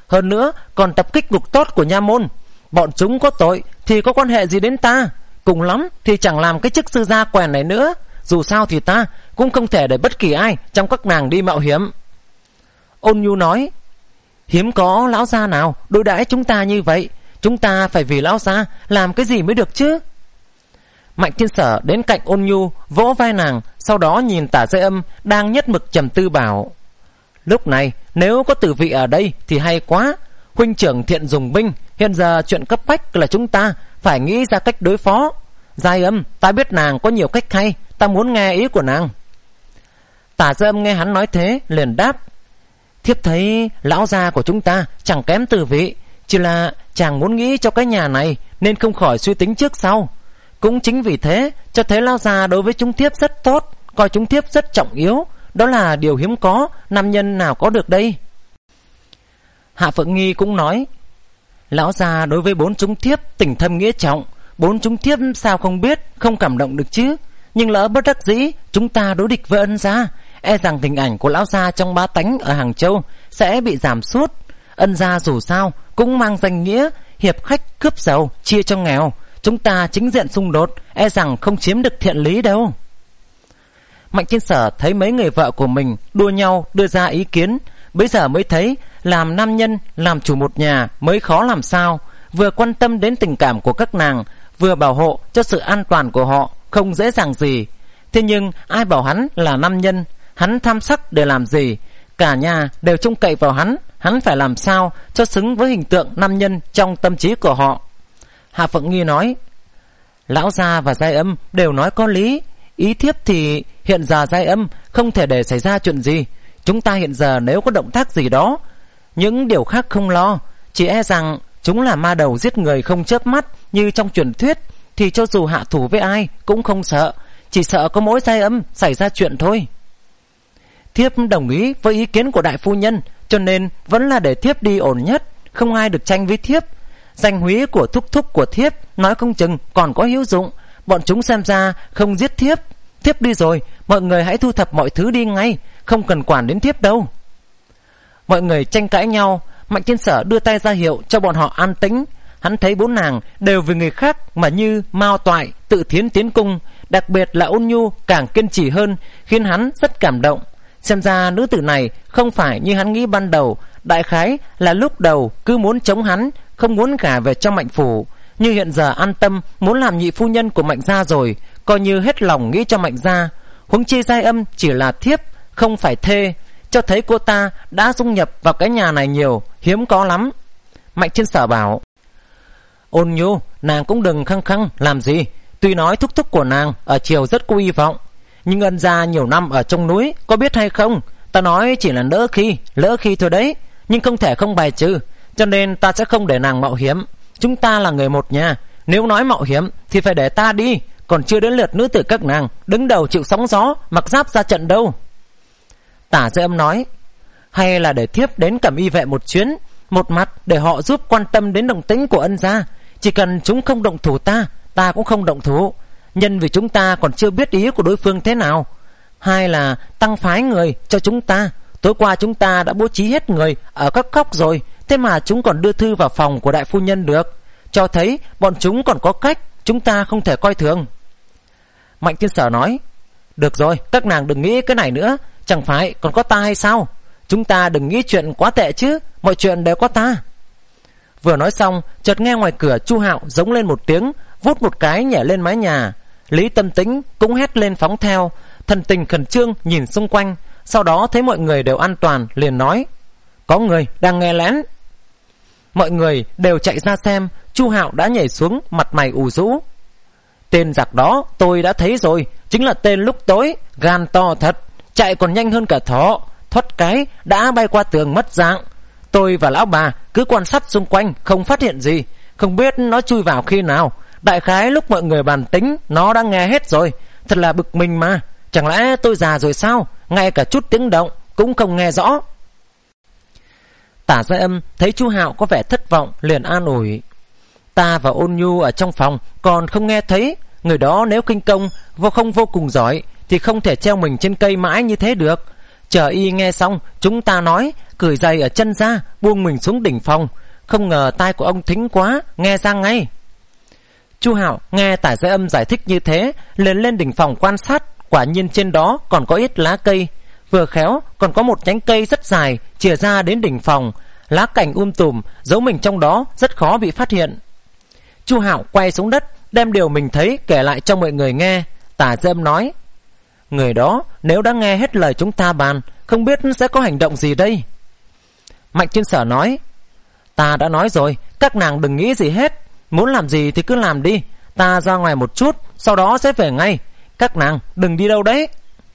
hơn nữa còn tập kích ngục tốt của nha môn. Bọn chúng có tội thì có quan hệ gì đến ta? Cùng lắm thì chẳng làm cái chức sư gia quèn này nữa. Dù sao thì ta cũng không thể để bất kỳ ai trong các nàng đi mạo hiểm. Ôn Nhu nói, hiếm có lão gia nào đối đãi chúng ta như vậy. Chúng ta phải vì lão gia làm cái gì mới được chứ? Mạnh Thiên Sở đến cạnh Ôn Nhu, vỗ vai nàng, sau đó nhìn Tả Giai Âm đang nhất mực trầm tư bảo, lúc này nếu có Tử Vị ở đây thì hay quá. Huynh trưởng thiện dùng binh, hiện giờ chuyện cấp bách là chúng ta phải nghĩ ra cách đối phó. Giai Âm, ta biết nàng có nhiều cách hay, ta muốn nghe ý của nàng. Tả Giai Âm nghe hắn nói thế liền đáp, thiếp thấy lão gia của chúng ta chẳng kém Tử Vị, chỉ là chàng muốn nghĩ cho cái nhà này nên không khỏi suy tính trước sau. Cũng chính vì thế cho thấy lão gia đối với chúng thiếp rất tốt, coi chúng thiếp rất trọng yếu. Đó là điều hiếm có, nam nhân nào có được đây. Hạ Phượng Nghi cũng nói, lão gia đối với bốn chúng thiếp tình thâm nghĩa trọng, bốn chúng thiếp sao không biết, không cảm động được chứ. Nhưng lỡ bất đắc dĩ chúng ta đối địch với Ân gia, e rằng hình ảnh của lão gia trong bá tánh ở Hàng Châu sẽ bị giảm sút. Ân gia dù sao cũng mang danh nghĩa hiệp khách cướp giàu chia cho nghèo, chúng ta chính diện xung đột e rằng không chiếm được thiện lý đâu. Mạnh Thiên Sở thấy mấy người vợ của mình đua nhau đưa ra ý kiến, bấy giờ mới thấy làm nam nhân, làm chủ một nhà mới khó làm sao. Vừa quan tâm đến tình cảm của các nàng, vừa bảo hộ cho sự an toàn của họ, không dễ dàng gì. Thế nhưng ai bảo hắn là nam nhân, hắn tham sắc để làm gì? Cả nhà đều trông cậy vào hắn, hắn phải làm sao cho xứng với hình tượng nam nhân trong tâm trí của họ. Hạ Phượng Nghi nói, lão gia và Giai Âm đều nói có lý. Ý thiếp thì hiện giờ Giai Âm không thể để xảy ra chuyện gì. Chúng ta hiện giờ nếu có động tác gì đó, những điều khác không lo, chỉ e rằng chúng là ma đầu giết người không chớp mắt như trong truyền thuyết, thì cho dù hạ thủ với ai cũng không sợ, chỉ sợ có mỗi Giai Âm xảy ra chuyện thôi. Thiếp đồng ý với ý kiến của đại phu nhân, cho nên vẫn là để thiếp đi ổn nhất, không ai được tranh với thiếp. Danh húy của thúc thúc của thiếp nói không chừng còn có hữu dụng. Bọn chúng xem ra không giết thiếp. Thiếp đi rồi, mọi người hãy thu thập mọi thứ đi ngay, không cần quản đến thiếp đâu. Mọi người tranh cãi nhau. Mạnh Thiên Sở đưa tay ra hiệu cho bọn họ an tĩnh. Hắn thấy bốn nàng đều vì người khác mà như mao toại tự thiến tiến cung, đặc biệt là Ôn Nhu càng kiên trì hơn, khiến hắn rất cảm động. Xem ra nữ tử này không phải như hắn nghĩ ban đầu, đại khái là lúc đầu cứ muốn chống hắn, không muốn gả về cho Mạnh phủ, như hiện giờ an tâm muốn làm nhị phu nhân của Mạnh gia rồi, coi như hết lòng nghĩ cho Mạnh gia. Huống chi Giai Âm chỉ là thiếp, không phải thê, cho thấy cô ta đã dung nhập vào cái nhà này nhiều, hiếm có lắm. Mạnh Thiên Sở bảo, Ôn Nhu, nàng cũng đừng khăng khăng làm gì. Tuy nói thúc thúc của nàng ở triều rất có hy vọng, nhưng Ân gia nhiều năm ở trong núi, có biết hay không, ta nói chỉ là lỡ khi, lỡ khi thôi đấy, nhưng không thể không bài trừ, cho nên ta sẽ không để nàng mạo hiểm. Chúng ta là người một nhà, nếu nói mạo hiểm thì phải để ta đi, còn chưa đến lượt nữ tử các nàng đứng đầu chịu sóng gió, mặc giáp ra trận đâu. Tả Giai Âm nói, hay là để thiếp đến Cẩm Y vệ một chuyến, một mặt để họ giúp quan tâm đến động tĩnh của Ân gia, chỉ cần chúng không động thủ ta, ta cũng không động thủ, nhân vì chúng ta còn chưa biết ý của đối phương thế nào. Hai là tăng phái người cho chúng ta. Tối qua chúng ta đã bố trí hết người ở các góc rồi, thế mà chúng còn đưa thư vào phòng của đại phu nhân được, cho thấy bọn chúng còn có cách, chúng ta không thể coi thường. Mạnh Thiên Sở nói, được rồi, các nàng đừng nghĩ cái này nữa, chẳng phải còn có ta hay sao? Chúng ta đừng nghĩ chuyện quá tệ chứ, mọi chuyện đều có ta. Vừa nói xong, chợt nghe ngoài cửa Chu Hạo giống lên một tiếng, vút một cái nhảy lên mái nhà. Lý Tâm Tĩnh cũng hét lên phóng theo, thần tình khẩn trương nhìn xung quanh, sau đó thấy mọi người đều an toàn, liền nói, có người đang nghe lén. Mọi người đều chạy ra xem. Chu Hạo đã nhảy xuống, mặt mày ủ rũ. Tên giặc đó tôi đã thấy rồi, chính là tên lúc tối, gan to thật, chạy còn nhanh hơn cả thỏ, thoát cái đã bay qua tường mất dạng. Tôi và lão bà cứ quan sát xung quanh, không phát hiện gì, không biết nó chui vào khi nào. Đại khái lúc mọi người bàn tính, nó đã nghe hết rồi. Thật là bực mình mà, chẳng lẽ tôi già rồi sao, ngay cả chút tiếng động cũng không nghe rõ. Tả Giai Âm thấy Chu Hạo có vẻ thất vọng, liền an ủi, ta và Ôn Nhu ở trong phòng còn không nghe thấy. Người đó nếu kinh công vô không vô cùng giỏi thì không thể treo mình trên cây mãi như thế được. Chờ y nghe xong chúng ta nói cởi giày ở chân ra, buông mình xuống đỉnh phòng. Không ngờ tai của ông thính quá, nghe ra ngay. Chu Hạo nghe Tả Giới Âm giải thích như thế, liền lên đỉnh phòng quan sát. Quả nhiên trên đó còn có ít lá cây, vừa khéo còn có một nhánh cây rất dài chìa ra đến đỉnh phòng. Lá cành um tùm, giấu mình trong đó rất khó bị phát hiện. Chu Hạo quay xuống đất, đem điều mình thấy kể lại cho mọi người nghe. Tả Giới Âm nói: người đó nếu đã nghe hết lời chúng ta bàn, không biết sẽ có hành động gì đây. Mạnh Thiên Sở nói: ta đã nói rồi, các nàng đừng nghĩ gì hết, muốn làm gì thì cứ làm đi, ta ra ngoài một chút, sau đó sẽ về ngay, các nàng đừng đi đâu đấy.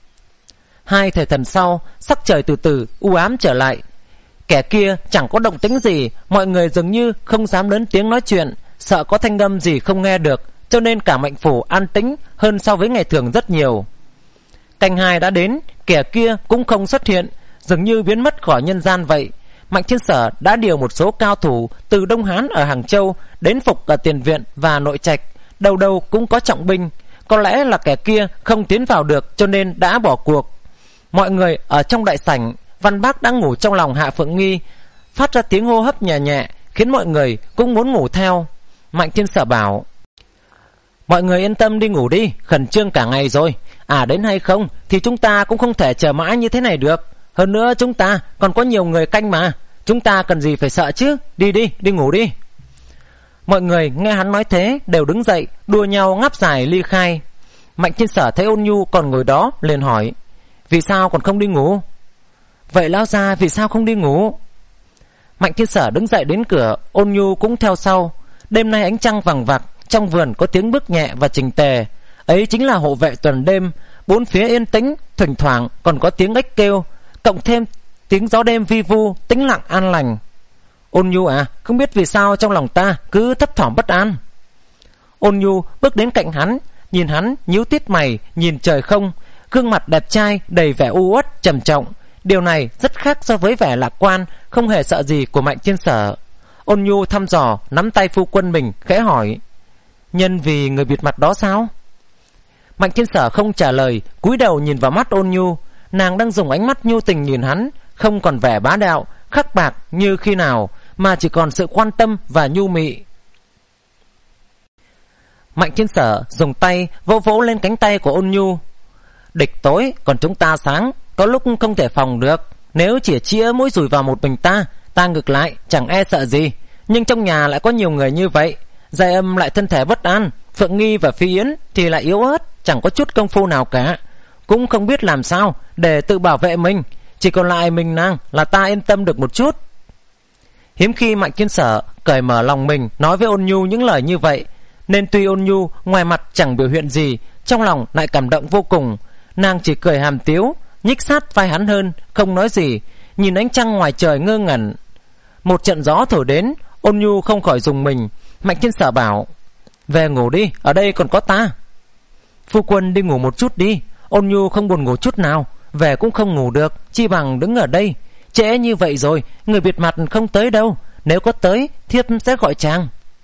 Hai thời thần sau, sắc trời từ từ u ám trở lại. Kẻ kia chẳng có động tĩnh gì, mọi người dường như không dám lớn tiếng nói chuyện, sợ có thanh âm gì không nghe được, cho nên cả Mạnh phủ an tĩnh hơn so với ngày thường rất nhiều. Canh hai đã đến, kẻ kia cũng không xuất hiện, dường như biến mất khỏi nhân gian vậy. Mạnh Thiên Sở đã điều một số cao thủ từ Đông Hán ở Hàng Châu đến phục ở tiền viện và nội trạch, đầu đầu cũng có trọng binh. Có lẽ là kẻ kia không tiến vào được cho nên đã bỏ cuộc. Mọi người ở trong đại sảnh, Văn Bác đang ngủ trong lòng Hạ Phượng Nghi, phát ra tiếng hô hấp nhẹ nhẹ, khiến mọi người cũng muốn ngủ theo. Mạnh Thiên Sở bảo: mọi người yên tâm đi ngủ đi, khẩn trương cả ngày rồi. À đến hay không thì chúng ta cũng không thể chờ mãi như thế này được. Hơn nữa chúng ta còn có nhiều người canh mà, chúng ta cần gì phải sợ chứ. Đi đi, đi ngủ đi. Mọi người nghe hắn nói thế đều đứng dậy, đua nhau ngáp dài ly khai. Mạnh Thiên Sở thấy Ôn Nhu còn ngồi đó, liền hỏi: vì sao còn không đi ngủ? Vậy lão gia vì sao không đi ngủ? Mạnh Thiên Sở đứng dậy đến cửa, Ôn Nhu cũng theo sau. Đêm nay ánh trăng vằng vặc, trong vườn có tiếng bước nhẹ và chỉnh tề, ấy chính là hộ vệ tuần đêm. Bốn phía yên tĩnh, thỉnh thoảng còn có tiếng ếch kêu, cộng thêm tiếng gió đêm vi vu, tĩnh lặng an lành. Ôn Nhu à, không biết vì sao trong lòng ta cứ thấp thỏm bất an. Ôn Nhu bước đến cạnh hắn, nhìn hắn nhíu tít mày, nhìn trời không, gương mặt đẹp trai đầy vẻ u uất trầm trọng. Điều này rất khác so với vẻ lạc quan, không hề sợ gì của Mạnh Thiên Sở. Ôn Nhu thăm dò nắm tay phu quân mình, khẽ hỏi: nhân vì người bịt mặt đó sao? Mạnh Thiên Sở không trả lời, cúi đầu nhìn vào mắt Ôn Nhu. Nàng đang dùng ánh mắt nhu tình nhìn hắn, không còn vẻ bá đạo khắc bạc như khi nào, mà chỉ còn sự quan tâm và nhu mị. Mạnh Thiên Sở dùng tay vỗ vỗ lên cánh tay của Ôn Nhu: địch tối còn chúng ta sáng, có lúc không thể phòng được. Nếu chỉ chĩa mũi dùi vào một mình ta, ta ngược lại chẳng e sợ gì. Nhưng trong nhà lại có nhiều người như vậy, Giai Âm lại thân thể bất an, Phượng Nghi và Phi Yến thì lại yếu ớt, chẳng có chút công phu nào cả, cũng không biết làm sao để tự bảo vệ mình. Chỉ còn lại mình nàng là ta yên tâm được một chút. Hiếm khi Mạnh Thiên Sở cởi mở lòng mình nói với Ôn Nhu những lời như vậy, nên tuy Ôn Nhu ngoài mặt chẳng biểu hiện gì, trong lòng lại cảm động vô cùng. Nàng chỉ cười hàm tiếu, nhích sát vai hắn hơn, không nói gì, nhìn ánh trăng ngoài trời ngơ ngẩn. Một trận gió thổi đến, Ôn Nhu không khỏi rùng mình. Mạnh Thiên Sở bảo: về ngủ đi, ở đây còn có ta. Phu quân đi ngủ một chút đi. Ôn Nhu không buồn ngủ chút nào, về cũng không ngủ được, chi bằng đứng ở đây. Trễ như vậy rồi, người bịt mặt không tới đâu, nếu có tới thiếp sẽ gọi chàng.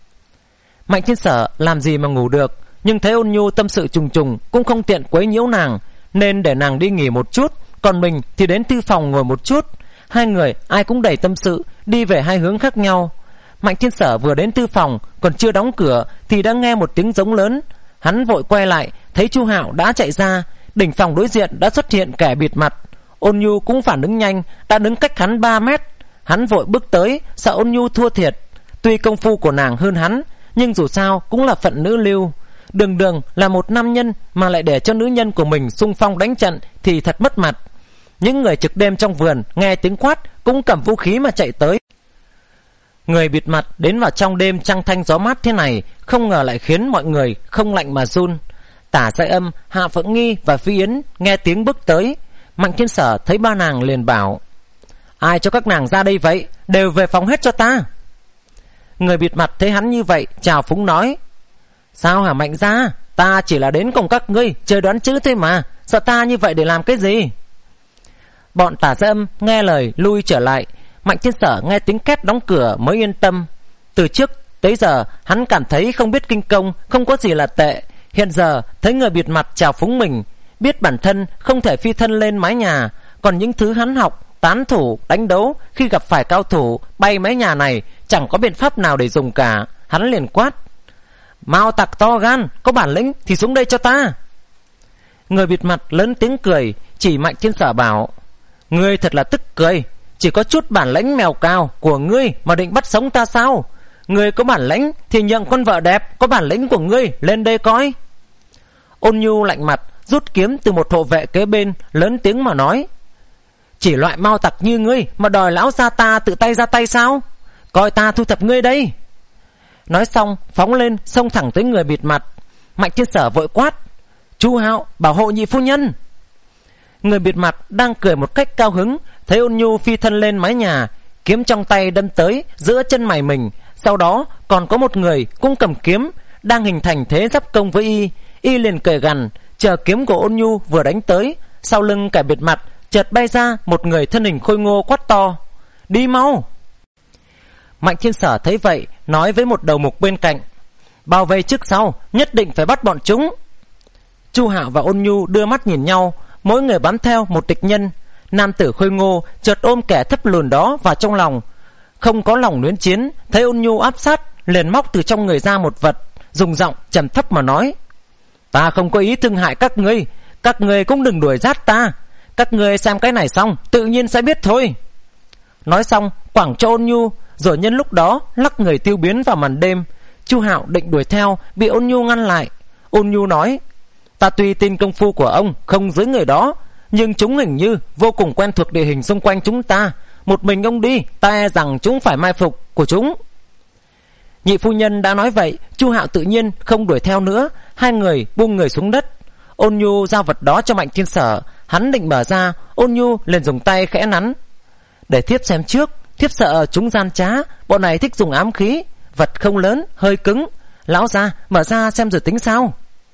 Mạnh Thiên Sở làm gì mà ngủ được, nhưng thấy Ôn Nhu tâm sự trùng trùng cũng không tiện quấy nhiễu nàng, nên để nàng đi nghỉ một chút, còn mình thì đến thư phòng ngồi một chút. Hai người ai cũng đầy tâm sự, đi về hai hướng khác nhau. Mạnh Thiên Sở vừa đến thư phòng, còn chưa đóng cửa thì đã nghe một tiếng giống lớn. Hắn vội quay lại, thấy Chu Hạo đã chạy ra. Đỉnh phòng đối diện đã xuất hiện kẻ bịt mặt. Ôn Nhu cũng phản ứng nhanh, đã đứng cách hắn ba mét. Hắn vội bước tới, sợ Ôn Nhu thua thiệt. Tuy công phu của nàng hơn hắn, nhưng dù sao cũng là phận nữ lưu. Đường đường là một nam nhân mà lại để cho nữ nhân của mình xung phong đánh trận thì thật mất mặt. Những người trực đêm trong vườn nghe tiếng quát cũng cầm vũ khí mà chạy tới. Người bịt mặt đến vào trong đêm trăng thanh gió mát thế này, không ngờ lại khiến mọi người không lạnh mà run. Tả Giai Âm, Hạ Phượng Nghi và Phi Yến nghe tiếng bước tới. Mạnh Thiên Sở thấy ba nàng liền bảo: ai cho các nàng ra đây vậy, đều về phòng hết cho ta. Người bịt mặt thấy hắn như vậy, chào phúng nói: sao hả Mạnh gia, ta chỉ là đến cùng các ngươi chơi đoán chữ thôi mà, sợ ta như vậy để làm cái gì? Bọn Tả Giai Âm nghe lời lui trở lại. Mạnh Thiên Sở nghe tiếng két đóng cửa mới yên tâm. Từ trước tới giờ hắn cảm thấy không biết kinh công không có gì là tệ. Hiện giờ thấy người bịt mặt chào phúng mình, biết bản thân không thể phi thân lên mái nhà, còn những thứ hắn học tán thủ đánh đấu, khi gặp phải cao thủ bay mái nhà này chẳng có biện pháp nào để dùng cả. Hắn liền quát: Mao tặc to gan, có bản lĩnh thì xuống đây cho ta. Người bịt mặt lớn tiếng cười, chỉ Mạnh Thiên Sở bảo: Ngươi thật là tức cười, chỉ có chút bản lĩnh mèo cao của ngươi mà định bắt sống ta sao? Ngươi có bản lĩnh thì nhận con vợ đẹp có bản lĩnh của ngươi lên đây coi. Ôn Nhu lạnh mặt rút kiếm từ một hộ vệ kế bên, lớn tiếng mà nói: Chỉ loại Mao tặc như ngươi mà đòi lão gia ta tự tay ra tay sao? Coi ta thu thập ngươi đây. Nói xong phóng lên xông thẳng tới người bịt mặt. Mạnh Thiên Sở vội quát: Chu Hạo, bảo hộ nhị phu nhân. Người bịt mặt đang cười một cách cao hứng, thấy Ôn Nhu phi thân lên mái nhà, kiếm trong tay đâm tới giữa chân mày mình. Sau đó còn có một người cũng cầm kiếm, đang hình thành thế giáp công với y. Y liền cười gằn, chờ kiếm của Ôn Nhu vừa đánh tới, sau lưng kẻ bịt mặt chợt bay ra một người thân hình khôi ngô quát to: Đi mau. Mạnh Thiên Sở thấy vậy, nói với một đầu mục bên cạnh: Bao vây trước sau, nhất định phải bắt bọn chúng. Chu Hạo và Ôn Nhu đưa mắt nhìn nhau, mỗi người bám theo một địch nhân. Nam tử khôi ngô chợt ôm kẻ thấp lùn đó vào trong lòng, không có lòng luyến chiến. Thấy Ôn Nhu áp sát, liền móc từ trong người ra một vật, dùng giọng trầm thấp mà nói: Ta không có ý thương hại các ngươi, các ngươi cũng đừng đuổi giết ta. Các ngươi xem cái này xong tự nhiên sẽ biết thôi. Nói xong quẳng cho Ôn Nhu, rồi nhân lúc đó lắc người tiêu biến vào màn đêm. Chu Hạo định đuổi theo, bị Ôn Nhu ngăn lại. Ôn Nhu nói: Ta tuy tin công phu của ông không dưới người đó, nhưng chúng hình như vô cùng quen thuộc địa hình xung quanh chúng ta. Một mình ông đi, ta e rằng chúng phải mai phục của chúng. Nhị phu nhân đã nói vậy, Chu Hạo tự nhiên không đuổi theo nữa. Hai người buông người xuống đất. Ôn Nhu giao vật đó cho Mạnh Thiên Sở. Hắn định mở ra, Ôn Nhu liền dùng tay khẽ nắn: Để thiếp xem trước, thiếp sợ chúng gian trá, bọn này thích dùng ám khí. Vật không lớn, hơi cứng. Lão gia, mở ra xem rồi tính sao.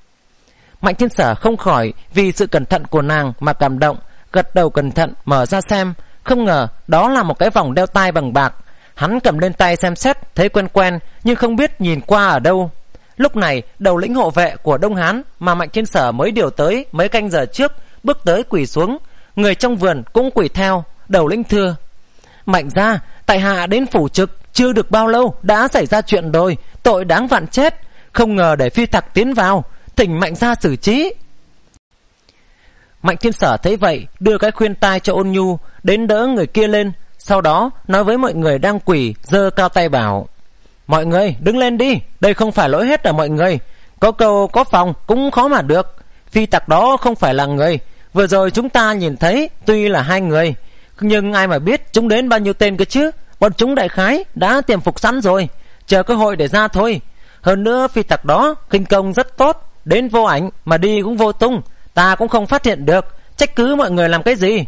Mạnh Thiên Sở không khỏi vì sự cẩn thận của nàng mà cảm động, gật đầu cẩn thận mở ra xem. Không ngờ đó là một cái vòng đeo tai bằng bạc. Hắn cầm lên tay xem xét, thấy quen quen, nhưng không biết nhìn qua ở đâu. Lúc này đầu lĩnh hộ vệ của Đông Hán mà Mạnh Thiên Sở mới điều tới mấy canh giờ trước bước tới quỳ xuống. Người trong vườn cũng quỳ theo. Đầu lĩnh thưa: Mạnh gia, tại hạ đến phủ trực chưa được bao lâu đã xảy ra chuyện rồi, tội đáng vạn chết. Không ngờ để phi tặc tiến vào, thỉnh Mạnh gia xử trí. Mạnh Thiên Sở thấy vậy, đưa cái khuyên tai cho Ôn Nhu, đến đỡ người kia lên. Sau đó nói với mọi người đang quỳ, giơ cao tay bảo: Mọi người đứng lên đi, đây không phải lỗi hết ở mọi người. Có cầu có phòng cũng khó mà được. Phi tặc đó không phải là người. Vừa rồi chúng ta nhìn thấy tuy là hai người, nhưng ai mà biết chúng đến bao nhiêu tên cơ chứ. Bọn chúng đại khái đã tiềm phục sẵn rồi, chờ cơ hội để ra thôi. Hơn nữa phi tặc đó khinh công rất tốt, đến vô ảnh mà đi cũng vô tung, ta cũng không phát hiện được. Trách cứ mọi người làm cái gì?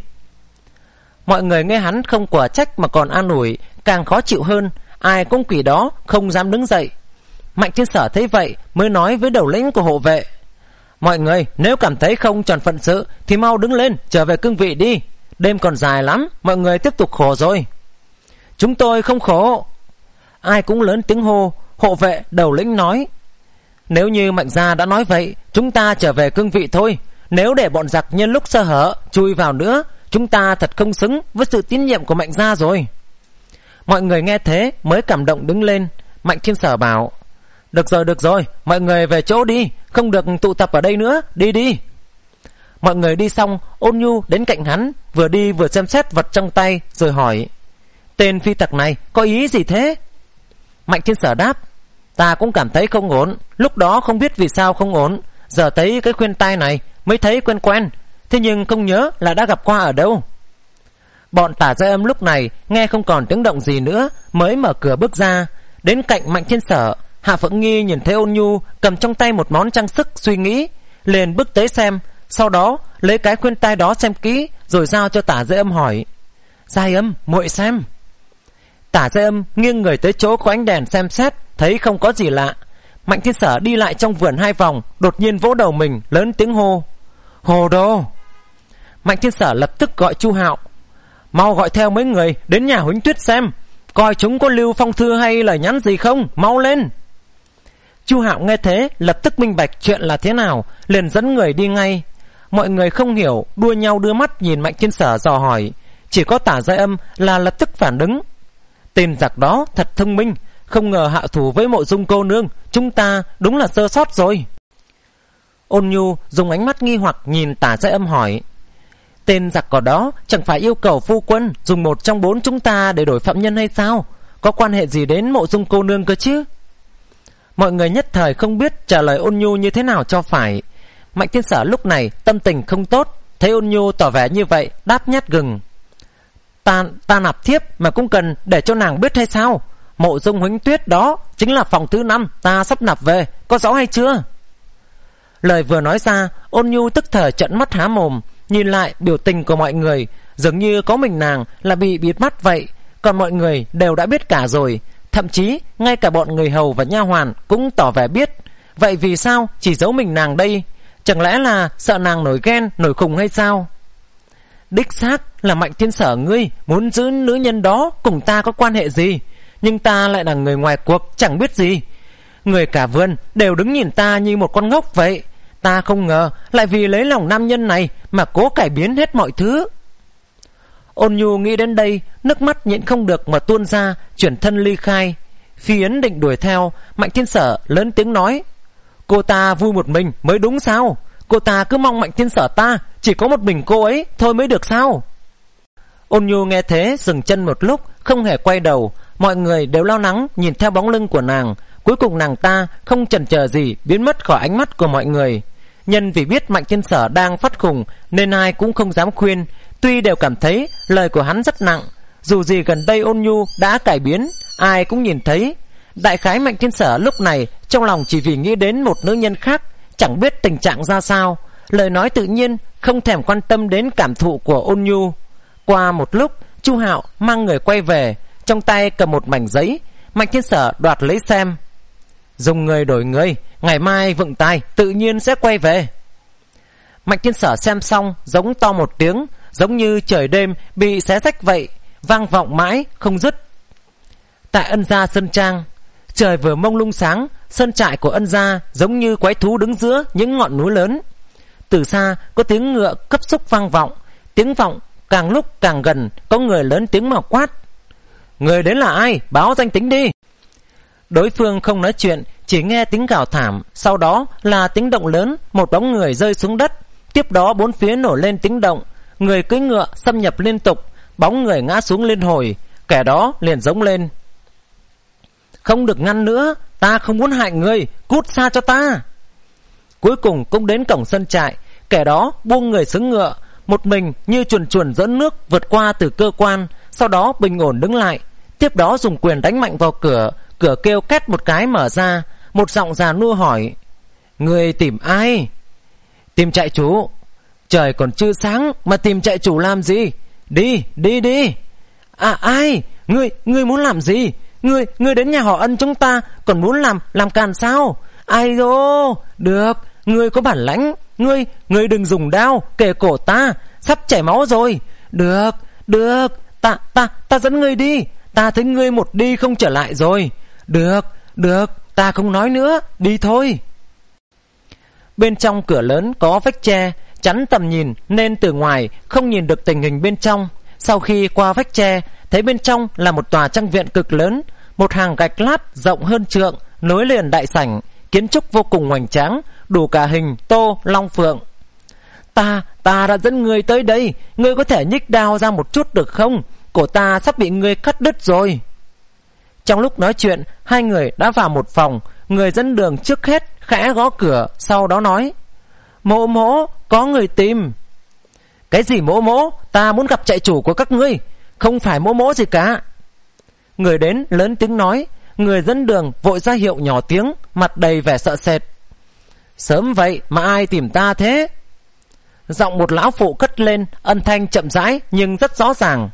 Mọi người nghe hắn không quả trách mà còn an ủi, càng khó chịu hơn. Ai cũng quỷ đó không dám đứng dậy. Mạnh Thiên Sở thấy vậy mới nói với đầu lĩnh của hộ vệ: Mọi người nếu cảm thấy không tròn phận sự thì mau đứng lên trở về cương vị đi. Đêm còn dài lắm, mọi người tiếp tục khổ rồi. Chúng tôi không khổ. Ai cũng lớn tiếng hô. Hộ vệ đầu lĩnh nói: Nếu như Mạnh gia đã nói vậy, chúng ta trở về cương vị thôi. Nếu để bọn giặc nhân lúc sơ hở chui vào nữa, chúng ta thật không xứng với sự tín nhiệm của Mạnh gia rồi. Mọi người nghe thế mới cảm động đứng lên. Mạnh Thiên Sở bảo: Được rồi, được rồi, mọi người về chỗ đi, không được tụ tập ở đây nữa, đi đi. Mọi người đi xong, Ôn Nhu đến cạnh hắn, vừa đi vừa xem xét vật trong tay, rồi hỏi: Tên phi tặc này có ý gì thế? Mạnh Thiên Sở đáp: Ta cũng cảm thấy không ổn, lúc đó không biết vì sao không ổn, giờ thấy cái khuyên tai này mới thấy quen quen, thế nhưng không nhớ là đã gặp qua ở đâu. Bọn Tả Giai Âm lúc này nghe không còn tiếng động gì nữa, mới mở cửa bước ra. Đến cạnh Mạnh Thiên Sở, Hạ Phượng Nghi nhìn thấy Ôn Nhu cầm trong tay một món trang sức, suy nghĩ, liền bước tới xem. Sau đó lấy cái khuyên tai đó xem kỹ, rồi giao cho Tả Giai Âm hỏi: Giai Âm, muội xem. Tả Giai Âm nghiêng người tới chỗ có ánh đèn xem xét, thấy không có gì lạ. Mạnh Thiên Sở đi lại trong vườn hai vòng, đột nhiên vỗ đầu mình, lớn tiếng hô: Hồ đồ! Mạnh Thiên Sở lập tức gọi Chu Hạo: Mau gọi theo mấy người đến nhà Huỳnh Tuyết xem, coi chúng có lưu phong thư hay lời nhắn gì không, mau lên. Chu Hạo nghe thế lập tức minh bạch chuyện là thế nào, liền dẫn người đi ngay. Mọi người không hiểu, đua nhau đưa mắt nhìn Mạnh Thiên Sở dò hỏi. chỉ có Tả Giai Âm là lập tức phản ứng. Tên giặc đó thật thông minh, không ngờ hạ thủ với Mộ Dung cô nương, chúng ta đúng là sơ sót rồi. Ôn Nhu dùng ánh mắt nghi hoặc nhìn Tả Giai Âm hỏi: tên giặc cỏ đó chẳng phải yêu cầu phu quân dùng một trong bốn chúng ta để đổi phạm nhân hay sao? Có quan hệ gì đến Mộ Dung cô nương cơ chứ? Mọi người nhất thời không biết trả lời Ôn Nhu như thế nào cho phải. Mạnh Thiên Sở lúc này tâm tình không tốt, thấy Ôn Nhu tỏ vẻ như vậy, đáp nhát gừng: Ta, ta nạp thiếp mà cũng cần để cho nàng biết hay sao? Mộ Dung Huỳnh Tuyết đó chính là phòng thứ năm ta sắp nạp về, có rõ hay chưa? Lời vừa nói ra, Ôn Nhu tức thời trợn mắt há mồm, nhìn lại biểu tình của mọi người, dường như có mình nàng là bị bịt mắt vậy, còn mọi người đều đã biết cả rồi. Thậm chí ngay cả bọn người hầu và nha hoàn cũng tỏ vẻ biết. Vậy vì sao chỉ giấu mình nàng đây? Chẳng lẽ là sợ nàng nổi ghen, nổi khùng hay sao? Đích xác là Mạnh Thiên Sở ngươi muốn giữ nữ nhân đó cùng ta có quan hệ gì, nhưng ta lại là người ngoài cuộc, chẳng biết gì. Người cả vườn đều đứng nhìn ta như một con ngốc vậy. Ta không ngờ lại vì lấy lòng nam nhân này mà cố cải biến hết mọi thứ. Ôn Nhu nghĩ đến đây, nước mắt nhịn không được mà tuôn ra, chuyển thân ly khai. Phi Yến định đuổi theo, Mạnh Thiên Sở lớn tiếng nói: cô ta vui một mình mới đúng sao? Cô ta cứ mong Mạnh Thiên Sở ta chỉ có một mình cô ấy thôi mới được sao? Ôn Nhu nghe thế dừng chân một lúc, không hề quay đầu. Mọi người đều lo lắng nhìn theo bóng lưng của nàng. Cuối cùng nàng ta không chần chờ gì biến mất khỏi ánh mắt của mọi người. Nhân vì biết Mạnh Thiên Sở đang phát khùng nên ai cũng không dám khuyên, tuy đều cảm thấy lời của hắn rất nặng. Dù gì gần đây Ôn Nhu đã cải biến, ai cũng nhìn thấy. Đại khái Mạnh Thiên Sở lúc này trong lòng chỉ vì nghĩ đến một nữ nhân khác, chẳng biết tình trạng ra sao, lời nói tự nhiên không thèm quan tâm đến cảm thụ của Ôn Nhu. Qua một lúc, Chu Hạo mang người quay về, trong tay cầm một mảnh giấy. Mạnh Thiên Sở đoạt lấy xem: dùng người đổi người, ngày mai vựng tài tự nhiên sẽ quay về. Mạnh Thiên Sở xem xong giống to một tiếng, giống như trời đêm bị xé rách vậy, vang vọng mãi không dứt. Tại Ân Gia Sơn Trang, trời vừa mông lung sáng, sơn trại của Ân Gia giống như quái thú đứng giữa những ngọn núi lớn. Từ xa có tiếng ngựa cấp xúc vang vọng, tiếng vọng càng lúc càng gần, có người lớn tiếng mà quát: người đến là ai? Báo danh tính đi. Đối phương không nói chuyện, chỉ nghe tiếng gào thảm, sau đó là tiếng động lớn, một bóng người rơi xuống đất. Tiếp đó bốn phía nổi lên tiếng động, người cưỡi ngựa xâm nhập liên tục, bóng người ngã xuống liên hồi. Kẻ đó liền giống lên: không được ngăn nữa, ta không muốn hại người, cút xa cho ta. Cuối cùng cũng đến cổng sân trại, kẻ đó buông người xuống ngựa, một mình như chuồn chuồn dẫn nước vượt qua từ cơ quan, sau đó bình ổn đứng lại. Tiếp đó dùng quyền đánh mạnh vào cửa, cửa kêu két một cái mở ra. Một giọng già nua hỏi: người tìm ai? Tìm trại chủ. Trời còn chưa sáng mà tìm trại chủ làm gì? Đi, đi đi. À ai? Ngươi, ngươi muốn làm gì? Ngươi, ngươi đến nhà họ Ân chúng ta còn muốn làm, làm càn sao? Ai dô, được, ngươi có bản lãnh. Ngươi, ngươi đừng dùng đao kề cổ ta, sắp chảy máu rồi. Được, được, ta, ta, ta dẫn ngươi đi. Ta thấy ngươi một đi không trở lại rồi. Được, được, ta không nói nữa, đi thôi. Bên trong cửa lớn có vách tre chắn tầm nhìn nên từ ngoài không nhìn được tình hình bên trong. Sau khi qua vách tre, thấy bên trong là một tòa trang viện cực lớn, một hàng gạch lát rộng hơn trượng nối liền đại sảnh, kiến trúc vô cùng hoành tráng, đủ cả hình tô long phượng. Ta, ta đã dẫn ngươi tới đây, ngươi có thể nhích đao ra một chút được không? Cổ ta sắp bị ngươi cắt đứt rồi. Trong lúc nói chuyện, hai người đã vào một phòng. Người dẫn đường trước hết khẽ gõ cửa, sau đó nói: mỗ mỗ, có người tìm. Cái gì mỗ mỗ? Ta muốn gặp trại chủ của các ngươi. Không phải mỗ mỗ gì cả. Người đến lớn tiếng nói. Người dẫn đường vội ra hiệu nhỏ tiếng, mặt đầy vẻ sợ sệt: sớm vậy mà ai tìm ta thế? Giọng một lão phụ cất lên, âm thanh chậm rãi nhưng rất rõ ràng.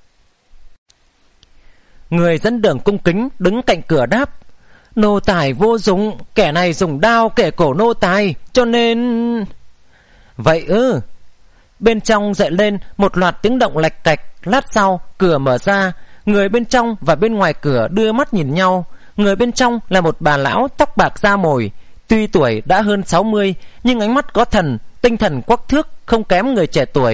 Người dẫn đường cung kính đứng cạnh cửa đáp: nô tài vô dụng, kẻ này dùng đao kẻ cổ nô tài, cho nên... Vậy ư? Bên trong dậy lên một loạt tiếng động lạch cạch. Lát sau cửa mở ra, người bên trong và bên ngoài cửa đưa mắt nhìn nhau. Người bên trong là một bà lão tóc bạc da mồi, tuy tuổi đã hơn sáu mươi nhưng ánh mắt có thần, tinh thần quắc thước không kém người trẻ tuổi.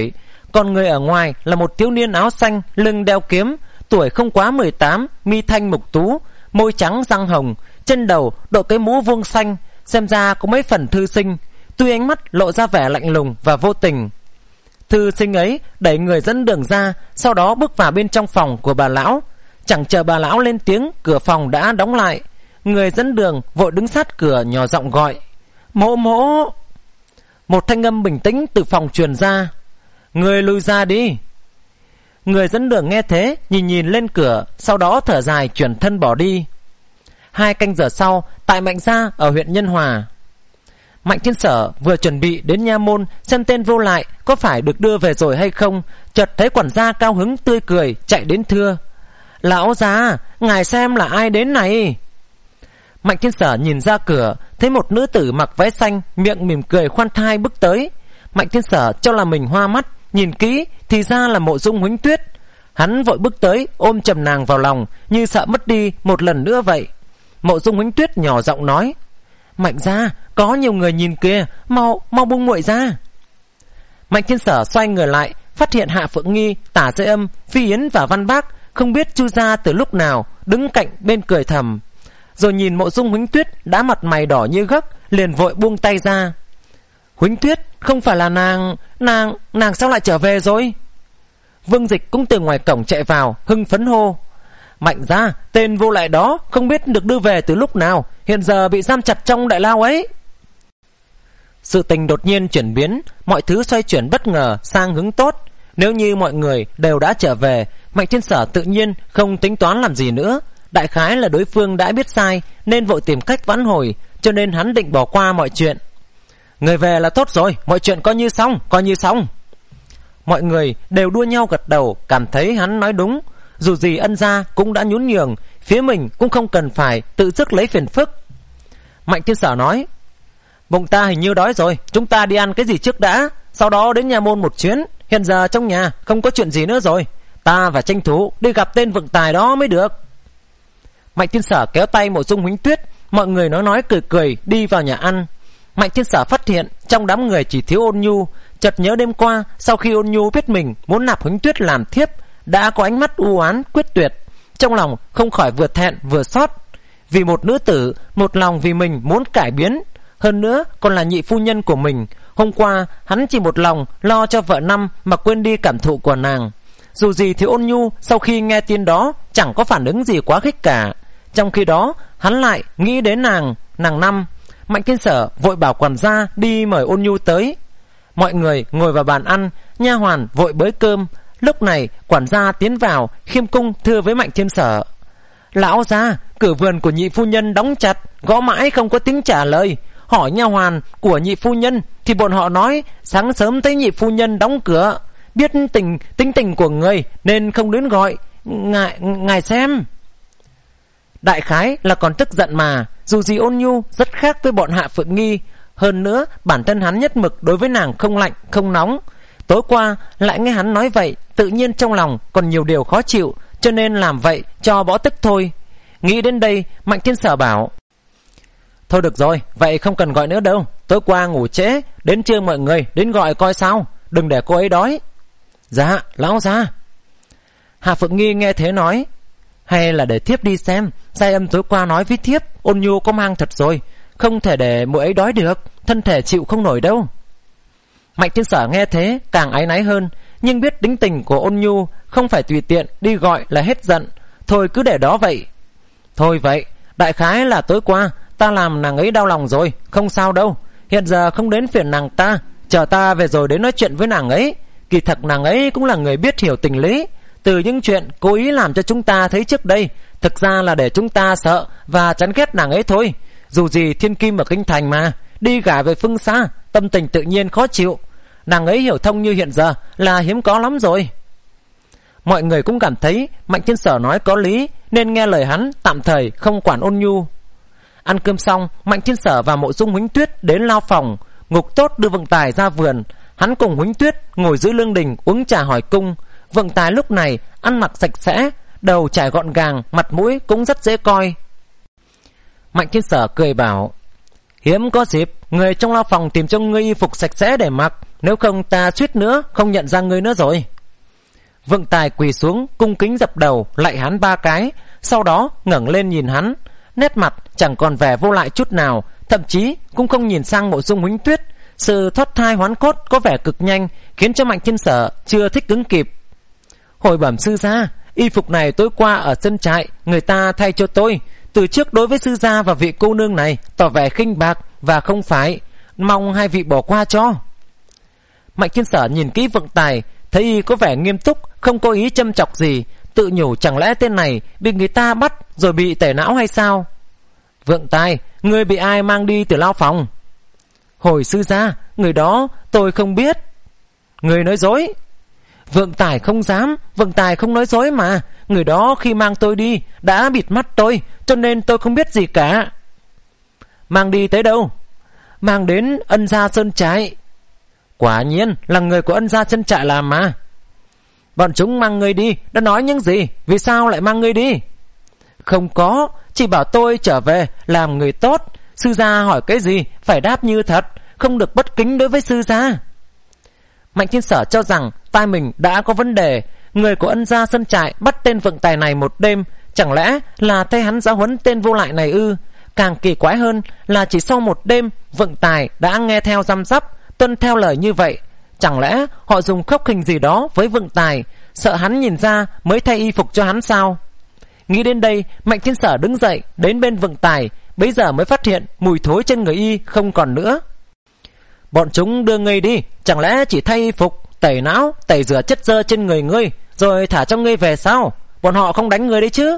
Còn người ở ngoài là một thiếu niên áo xanh, lưng đeo kiếm, tuổi không quá mười tám, mi thanh mục tú, môi trắng răng hồng, trên đầu đội cái mũ vuông xanh, xem ra có mấy phần thư sinh, tuy ánh mắt lộ ra vẻ lạnh lùng và vô tình. Thư sinh ấy đẩy người dẫn đường ra, sau đó bước vào bên trong phòng của bà lão. Chẳng chờ bà lão lên tiếng, cửa phòng đã đóng lại. Người dẫn đường vội đứng sát cửa nhỏ giọng gọi: "Mỗ mỗ." Một thanh âm bình tĩnh từ phòng truyền ra: "Người lui ra đi." Người dẫn đường nghe thế, nhìn nhìn lên cửa, sau đó thở dài chuyển thân bỏ đi. Hai canh giờ sau, tại Mạnh gia ở huyện Nhân Hòa, Mạnh Thiên Sở vừa chuẩn bị đến nha môn xem tên vô lại có phải được đưa về rồi hay không, chợt thấy quản gia cao hứng tươi cười chạy đến thưa: "Lão gia, ngài xem là ai đến này." Mạnh Thiên Sở nhìn ra cửa, thấy một nữ tử mặc váy xanh, miệng mỉm cười khoan thai bước tới. Mạnh Thiên Sở cho là mình hoa mắt, nhìn kỹ thì ra là Mộ Dung Huánh Tuyết. Hắn vội bước tới ôm chầm nàng vào lòng, như sợ mất đi một lần nữa vậy. Mộ Dung Huánh Tuyết nhỏ giọng nói: "Mạnh gia, có nhiều người nhìn kìa, mau mau buông muội ra." Mạnh Thiên Sở xoay người lại, phát hiện Hạ Phượng Nghi, Tả Dây Âm, Phi Yến và Văn Bác không biết chui ra từ lúc nào, đứng cạnh bên cười thầm. Rồi nhìn Mộ Dung Huánh Tuyết đã mặt mày đỏ như gấc, liền vội buông tay ra. "Huánh Tuyết, không phải là nàng, nàng, nàng sao lại trở về rồi?" Vương Dịch cũng từ ngoài cổng chạy vào, hưng phấn hô: "Mạnh gia, tên vô lại đó không biết được đưa về từ lúc nào, hiện giờ bị giam chặt trong đại lao ấy." Sự tình đột nhiên chuyển biến, mọi thứ xoay chuyển bất ngờ sang hướng tốt. Nếu như mọi người đều đã trở về, Mạnh Thiên Sở tự nhiên không tính toán làm gì nữa. Đại khái là đối phương đã biết sai nên vội tìm cách vãn hồi, cho nên hắn định bỏ qua mọi chuyện. "Người về là tốt rồi, mọi chuyện coi như xong, coi như xong." Mọi người đều đua nhau gật đầu, cảm thấy hắn nói đúng. Dù gì ân gia cũng đã nhún nhường, phía mình cũng không cần phải tự dứt lấy phiền phức. Mạnh Thiên Sở nói: "Bụng ta hình như đói rồi, chúng ta đi ăn cái gì trước đã, sau đó đến nhà môn một chuyến. Hiện giờ trong nhà không có chuyện gì nữa rồi, ta và tranh thủ đi gặp tên vượng tài đó mới được." Mạnh Thiên Sở kéo tay Mộ Dung Huánh Tuyết, mọi người nói nói cười cười đi vào nhà ăn. Mạnh Thiên Sở phát hiện trong đám người chỉ thiếu Ôn Nhu, chợt nhớ đêm qua sau khi Ôn Nhu biết mình muốn nạp Huánh Tuyết làm thiếp, đã có ánh mắt u oán quyết tuyệt, trong lòng không khỏi vừa thẹn vừa xót. Vì một nữ tử, một lòng vì mình muốn cải biến, hơn nữa còn là nhị phu nhân của mình. Hôm qua hắn chỉ một lòng lo cho vợ năm mà quên đi cảm thụ của nàng. Dù gì thì Ôn Nhu sau khi nghe tin đó chẳng có phản ứng gì quá khích cả, trong khi đó hắn lại nghĩ đến nàng, nàng năm. Mạnh Thiên Sở vội bảo quản gia đi mời Ôn Nhu tới. Mọi người ngồi vào bàn ăn, nha hoàn vội bới cơm. Lúc này quản gia tiến vào, khiêm cung thưa với Mạnh Thiên Sở: "Lão gia, cửa vườn của nhị phu nhân đóng chặt, gõ mãi không có tiếng trả lời. Hỏi nha hoàn của nhị phu nhân thì bọn họ nói sáng sớm thấy nhị phu nhân đóng cửa, biết tình tính tình của người nên không đến gọi. Ngài ngài xem." Đại khái là còn tức giận mà. Dù gì Ôn Nhu rất khác với bọn Hạ Phượng Nghi, hơn nữa bản thân hắn nhất mực đối với nàng không lạnh không nóng. Tối qua lại nghe hắn nói vậy, tự nhiên trong lòng còn nhiều điều khó chịu, cho nên làm vậy cho bỏ tức thôi. Nghĩ đến đây, Mạnh Thiên Sở bảo: "Thôi được rồi, vậy không cần gọi nữa đâu. Tối qua ngủ trễ, đến trưa mọi người đến gọi coi sao, đừng để cô ấy đói." "Dạ, lão gia." Hạ Phượng Nghi nghe thế nói: "Hay là để thiếp đi xem, Giai Âm tối qua nói với thiếp Ôn Nhu có mang thật rồi, không thể để muội ấy đói được, thân thể chịu không nổi đâu." Mạnh Thiên Sở nghe thế càng áy náy hơn, nhưng biết tính tình của Ôn Nhu không phải tùy tiện đi gọi là hết giận, thôi cứ để đó vậy. "Thôi vậy, đại khái là tối qua ta làm nàng ấy đau lòng rồi, không sao đâu. Hiện giờ không đến phiền nàng ta, chờ ta về rồi đến nói chuyện với nàng ấy. Kỳ thật nàng ấy cũng là người biết hiểu tình lý. Từ những chuyện cố ý làm cho chúng ta thấy trước đây, thực ra là để chúng ta sợ và chán ghét nàng ấy thôi. Dù gì thiên kim ở kinh thành mà, đi gả về phương xa, tâm tình tự nhiên khó chịu. Nàng ấy hiểu thông như hiện giờ là hiếm có lắm rồi." Mọi người cũng cảm thấy Mạnh Thiên Sở nói có lý, nên nghe lời hắn, tạm thời không quản Ôn Nhu. Ăn cơm xong, Mạnh Thiên Sở và Mộ Dung Huánh Tuyết đến lao phòng. Ngục Tốt đưa Vượng Tài ra vườn, hắn cùng Huánh Tuyết ngồi giữa lương đình uống trà hỏi cung. Vượng Tài lúc này ăn mặc sạch sẽ, đầu trải gọn gàng, mặt mũi cũng rất dễ coi. Mạnh Thiên Sở cười bảo: "Hiếm có dịp người trong lao phòng tìm cho ngươi y phục sạch sẽ để mặc, nếu không ta suýt nữa không nhận ra ngươi nữa rồi. Vượng Tài quỳ xuống cung kính dập đầu lạy hắn ba cái, sau đó ngẩng lên nhìn hắn, nét mặt chẳng còn vẻ vô lại chút nào, thậm chí cũng không nhìn sang Mộ Dung Huỳnh Tuyết. Sự thoát thai hoán cốt có vẻ cực nhanh, khiến cho Mạnh Thiên Sở chưa thích ứng kịp. Hồi bẩm sư gia, y phục này tối qua ở sân trại người ta thay cho tôi. Từ trước đối với sư gia và vị cô nương này tỏ vẻ khinh bạc và không phải, mong hai vị bỏ qua cho. Mạnh Thiên Sở nhìn kỹ Vượng Tài, thấy y có vẻ nghiêm túc, không có ý châm chọc gì, tự nhủ chẳng lẽ tên này bị người ta bắt rồi bị tẩy não hay sao. Vượng Tài, ngươi bị ai mang đi từ lao phòng? Hồi sư gia, người đó tôi không biết. Người nói dối. Vượng Tài không dám, Vượng Tài không nói dối mà. Người đó khi mang tôi đi đã bịt mắt tôi, cho nên tôi không biết gì cả. Mang đi tới đâu? Mang đến Ân Gia Sơn Trại. Quả nhiên là người của Ân Gia Sơn Trại làm mà. Bọn chúng mang ngươi đi đã nói những gì? Vì sao lại mang ngươi đi? Không có, chỉ bảo tôi trở về làm người tốt. Sư gia hỏi cái gì phải đáp như thật, không được bất kính đối với sư gia. Mạnh Thiên Sở cho rằng tai mình đã có vấn đề. Người của Ân Gia Sơn Trại bắt tên Vượng Tài này một đêm, chẳng lẽ là thay hắn giáo huấn tên vô lại này ư? Càng kỳ quái hơn là chỉ sau một đêm Vượng Tài đã nghe theo răm rắp, tuân theo lời như vậy. Chẳng lẽ họ dùng khốc hình gì đó với Vượng Tài, sợ hắn nhìn ra mới thay y phục cho hắn sao? Nghĩ đến đây, Mạnh Thiên Sở đứng dậy đến bên Vượng Tài, bấy giờ mới phát hiện mùi thối trên người y không còn nữa. Bọn chúng đưa ngươi đi, chẳng lẽ chỉ thay y phục, tẩy não, tẩy rửa chất dơ trên người ngươi, rồi thả cho ngươi về sao? Bọn họ không đánh ngươi đấy chứ?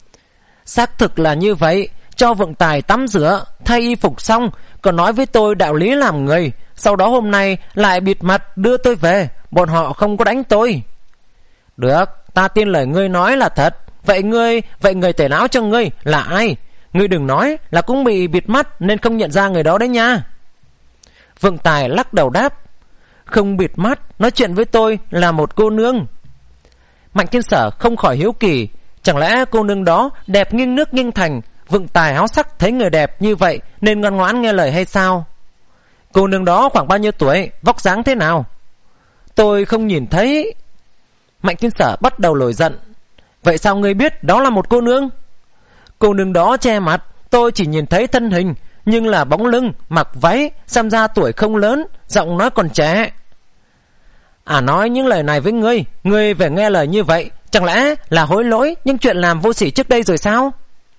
Xác thực là như vậy. Cho Vượng Tài tắm rửa, thay y phục xong, còn nói với tôi đạo lý làm người. Sau đó hôm nay lại bịt mặt đưa tôi về. Bọn họ không có đánh tôi. Được, ta tin lời ngươi nói là thật. Vậy ngươi, vậy người tẩy não cho ngươi là ai? Ngươi đừng nói là cũng bị bịt mắt nên không nhận ra người đó đấy nha. Vượng Tài lắc đầu đáp. Không bịt mắt, nói chuyện với tôi là một cô nương. Mạnh Thiên Sở không khỏi hiếu kỳ, chẳng lẽ cô nương đó đẹp nghiêng nước nghiêng thành? Vượng Tài háo sắc thấy người đẹp như vậy nên ngoan ngoãn nghe lời hay sao? Cô nương đó khoảng bao nhiêu tuổi, vóc dáng thế nào? Tôi không nhìn thấy. Mạnh Thiên Sở bắt đầu nổi giận. Vậy sao ngươi biết đó là một cô nương? Cô nương đó che mặt, tôi chỉ nhìn thấy thân hình, nhưng là bóng lưng, mặc váy, xem ra tuổi không lớn, giọng nói còn trẻ. À, nói những lời này với ngươi, ngươi về nghe lời như vậy, chẳng lẽ là hối lỗi những chuyện làm vô sỉ trước đây rồi sao?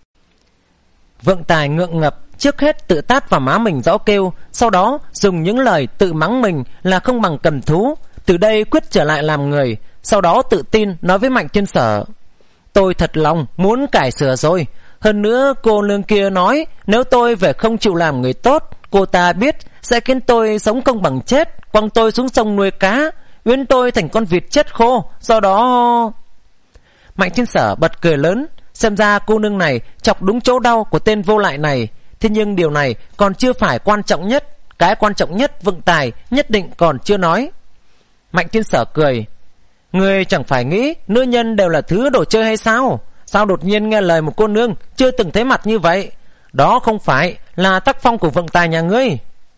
Vượng Tài ngượng ngập, trước hết tự tát vào má mình rõ kêu, sau đó dùng những lời tự mắng mình là không bằng cầm thú, từ đây quyết trở lại làm người. Sau đó tự tin nói với Mạnh Thiên Sở. Tôi thật lòng muốn cải sửa rồi. Hơn nữa cô nương kia nói nếu tôi về không chịu làm người tốt, cô ta biết sẽ khiến tôi sống không bằng chết, quăng tôi xuống sông nuôi cá, biến tôi thành con vịt chết khô. Do đó... Mạnh Thiên Sở bật cười lớn. Xem ra cô nương này chọc đúng chỗ đau của tên vô lại này. Thế nhưng điều này còn chưa phải quan trọng nhất. Cái quan trọng nhất Vượng Tài nhất định còn chưa nói. Mạnh Thiên Sở cười. Ngươi chẳng phải nghĩ nữ nhân đều là thứ đồ chơi hay sao? Sao đột nhiên nghe lời một cô nương chưa từng thấy mặt như vậy? Đó không phải là tác phong của Vượng Tài nhà ngươi.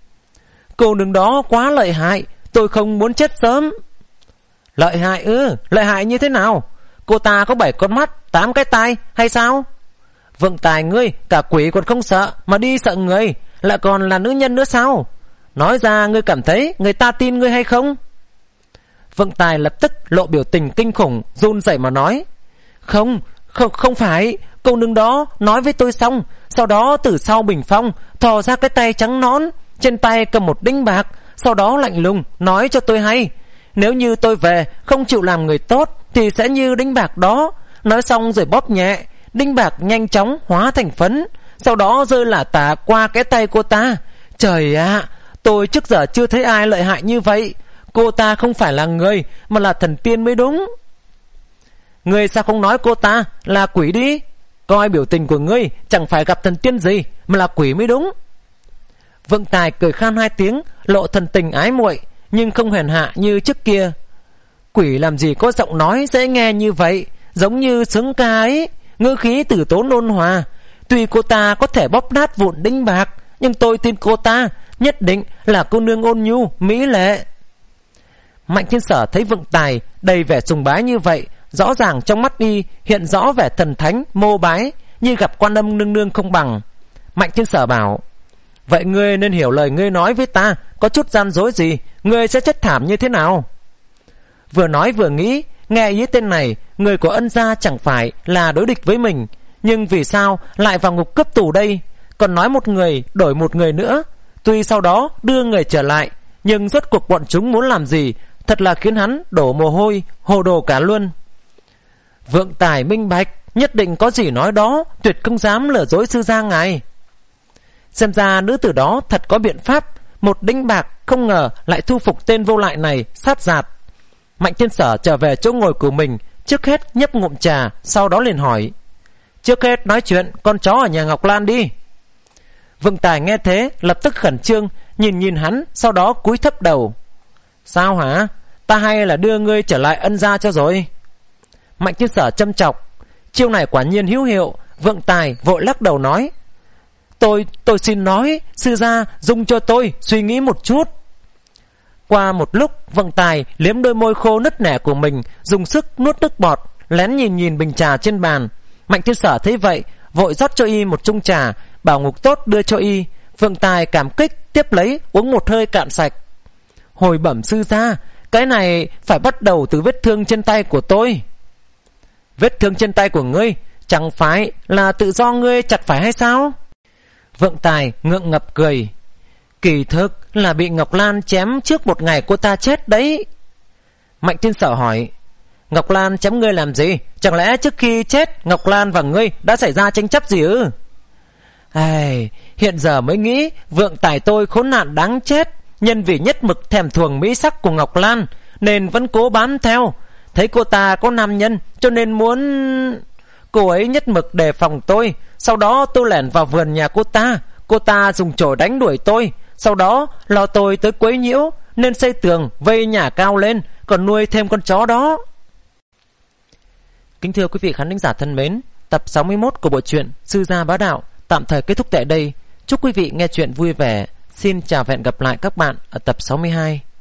Cô nương đó quá lợi hại, tôi không muốn chết sớm. Lợi hại ư? Lợi hại như thế nào? Cô ta có bảy con mắt, tám cái tai hay sao? Vượng Tài ngươi cả quỷ còn không sợ mà đi sợ người, lại còn là nữ nhân nữa sao? Nói ra ngươi cảm thấy người ta tin ngươi hay không? Vượng Tài lập tức lộ biểu tình kinh khủng, run rẩy mà nói. Không, không, không phải. Cô nương đó nói với tôi xong, sau đó từ sau bình phong thò ra cái tay trắng nõn, trên tay cầm một đinh bạc, sau đó lạnh lùng nói cho tôi hay, nếu như tôi về không chịu làm người tốt thì sẽ như đinh bạc đó. Nói xong rồi bóp nhẹ, đinh bạc nhanh chóng hóa thành phấn, sau đó rơi lả tả qua cái tay cô ta. Trời ạ, à, tôi trước giờ chưa thấy ai lợi hại như vậy. Cô ta không phải là người mà là thần tiên mới đúng. Ngươi sao không nói cô ta là quỷ đi? Coi biểu tình của ngươi chẳng phải gặp thần tiên gì mà là quỷ mới đúng. Vượng Tài cười khan hai tiếng, lộ thần tình ái muội nhưng không hèn hạ như trước kia. Quỷ làm gì có giọng nói dễ nghe như vậy, giống như sướng ca ấy, ngữ khí từ tốn ôn hòa. Tuy cô ta có thể bóp nát vụn đinh bạc, nhưng tôi tin cô ta nhất định là cô nương ôn nhu mỹ lệ. Mạnh Thiên Sở thấy Vượng Tài đầy vẻ sùng bái như vậy, rõ ràng trong mắt y hiện rõ vẻ thần thánh mô bái, như gặp Quan Âm nương nương không bằng. Mạnh Thiên Sở bảo: vậy ngươi nên hiểu lời ngươi nói với ta, có chút gian dối gì, ngươi sẽ chết thảm như thế nào? Vừa nói vừa nghĩ, nghe ý tên này, người của Ân gia chẳng phải là đối địch với mình, nhưng vì sao lại vào ngục cướp tù đây? Còn nói một người đổi một người nữa, tuy sau đó đưa người trở lại, nhưng rốt cuộc bọn chúng muốn làm gì, thật là khiến hắn đổ mồ hôi, hồ đồ cả luôn. Vượng Tài minh bạch, nhất định có gì nói đó, tuyệt không dám lừa dối sư gia ngài. Xem ra nữ tử đó thật có biện pháp, một đinh bạc không ngờ lại thu phục tên vô lại này sát giạt. Mạnh Thiên Sở trở về chỗ ngồi của mình, trước hết nhấp ngụm trà, sau đó liền hỏi: trước hết nói chuyện con chó ở nhà Ngọc Lan đi. Vượng Tài nghe thế lập tức khẩn trương, nhìn nhìn hắn, sau đó cúi thấp đầu. Sao hả? Ta hay là đưa ngươi trở lại Ân gia cho rồi. Mạnh Thiên Sở châm chọc. Chiêu này quả nhiên hữu hiệu. Vượng Tài vội lắc đầu nói: Tôi, tôi xin nói, sư gia dùng cho tôi suy nghĩ một chút. Qua một lúc, Vượng Tài liếm đôi môi khô nứt nẻ của mình, dùng sức nuốt nước bọt, lén nhìn nhìn bình trà trên bàn. Mạnh Thiên Sở thấy vậy, vội rót cho y một chung trà, bảo Ngục Tốt đưa cho y. Vượng Tài cảm kích tiếp lấy, uống một hơi cạn sạch. Hồi bẩm sư gia, cái này phải bắt đầu từ vết thương trên tay của tôi. Vết thương trên tay của ngươi chẳng phải là tự do ngươi chặt phải hay sao? Vượng Tài ngượng ngập cười. Kỳ thực là bị Ngọc Lan chém trước một ngày cô ta chết đấy. Mạnh Thiên Sở hỏi: Ngọc Lan chém ngươi làm gì? Chẳng lẽ trước khi chết Ngọc Lan và ngươi đã xảy ra tranh chấp gì ư? Ai, hiện giờ mới nghĩ Vượng Tài tôi khốn nạn đáng chết, nhân vì nhất mực thèm thuồng mỹ sắc của Ngọc Lan nên vẫn cố bám theo. Thấy cô ta có nam nhân cho nên muốn... Cô ấy nhất mực đề phòng tôi. Sau đó tôi lẻn vào vườn nhà cô ta. Cô ta dùng chổi đánh đuổi tôi. Sau đó lo tôi tới quấy nhiễu nên xây tường vây nhà cao lên, còn nuôi thêm con chó đó. Kính thưa quý vị khán thính giả thân mến, tập sáu mươi mốt của bộ truyện Sư Gia Bá Đạo tạm thời kết thúc tại đây. Chúc quý vị nghe chuyện vui vẻ. Xin chào và hẹn gặp lại các bạn ở tập sáu mươi hai.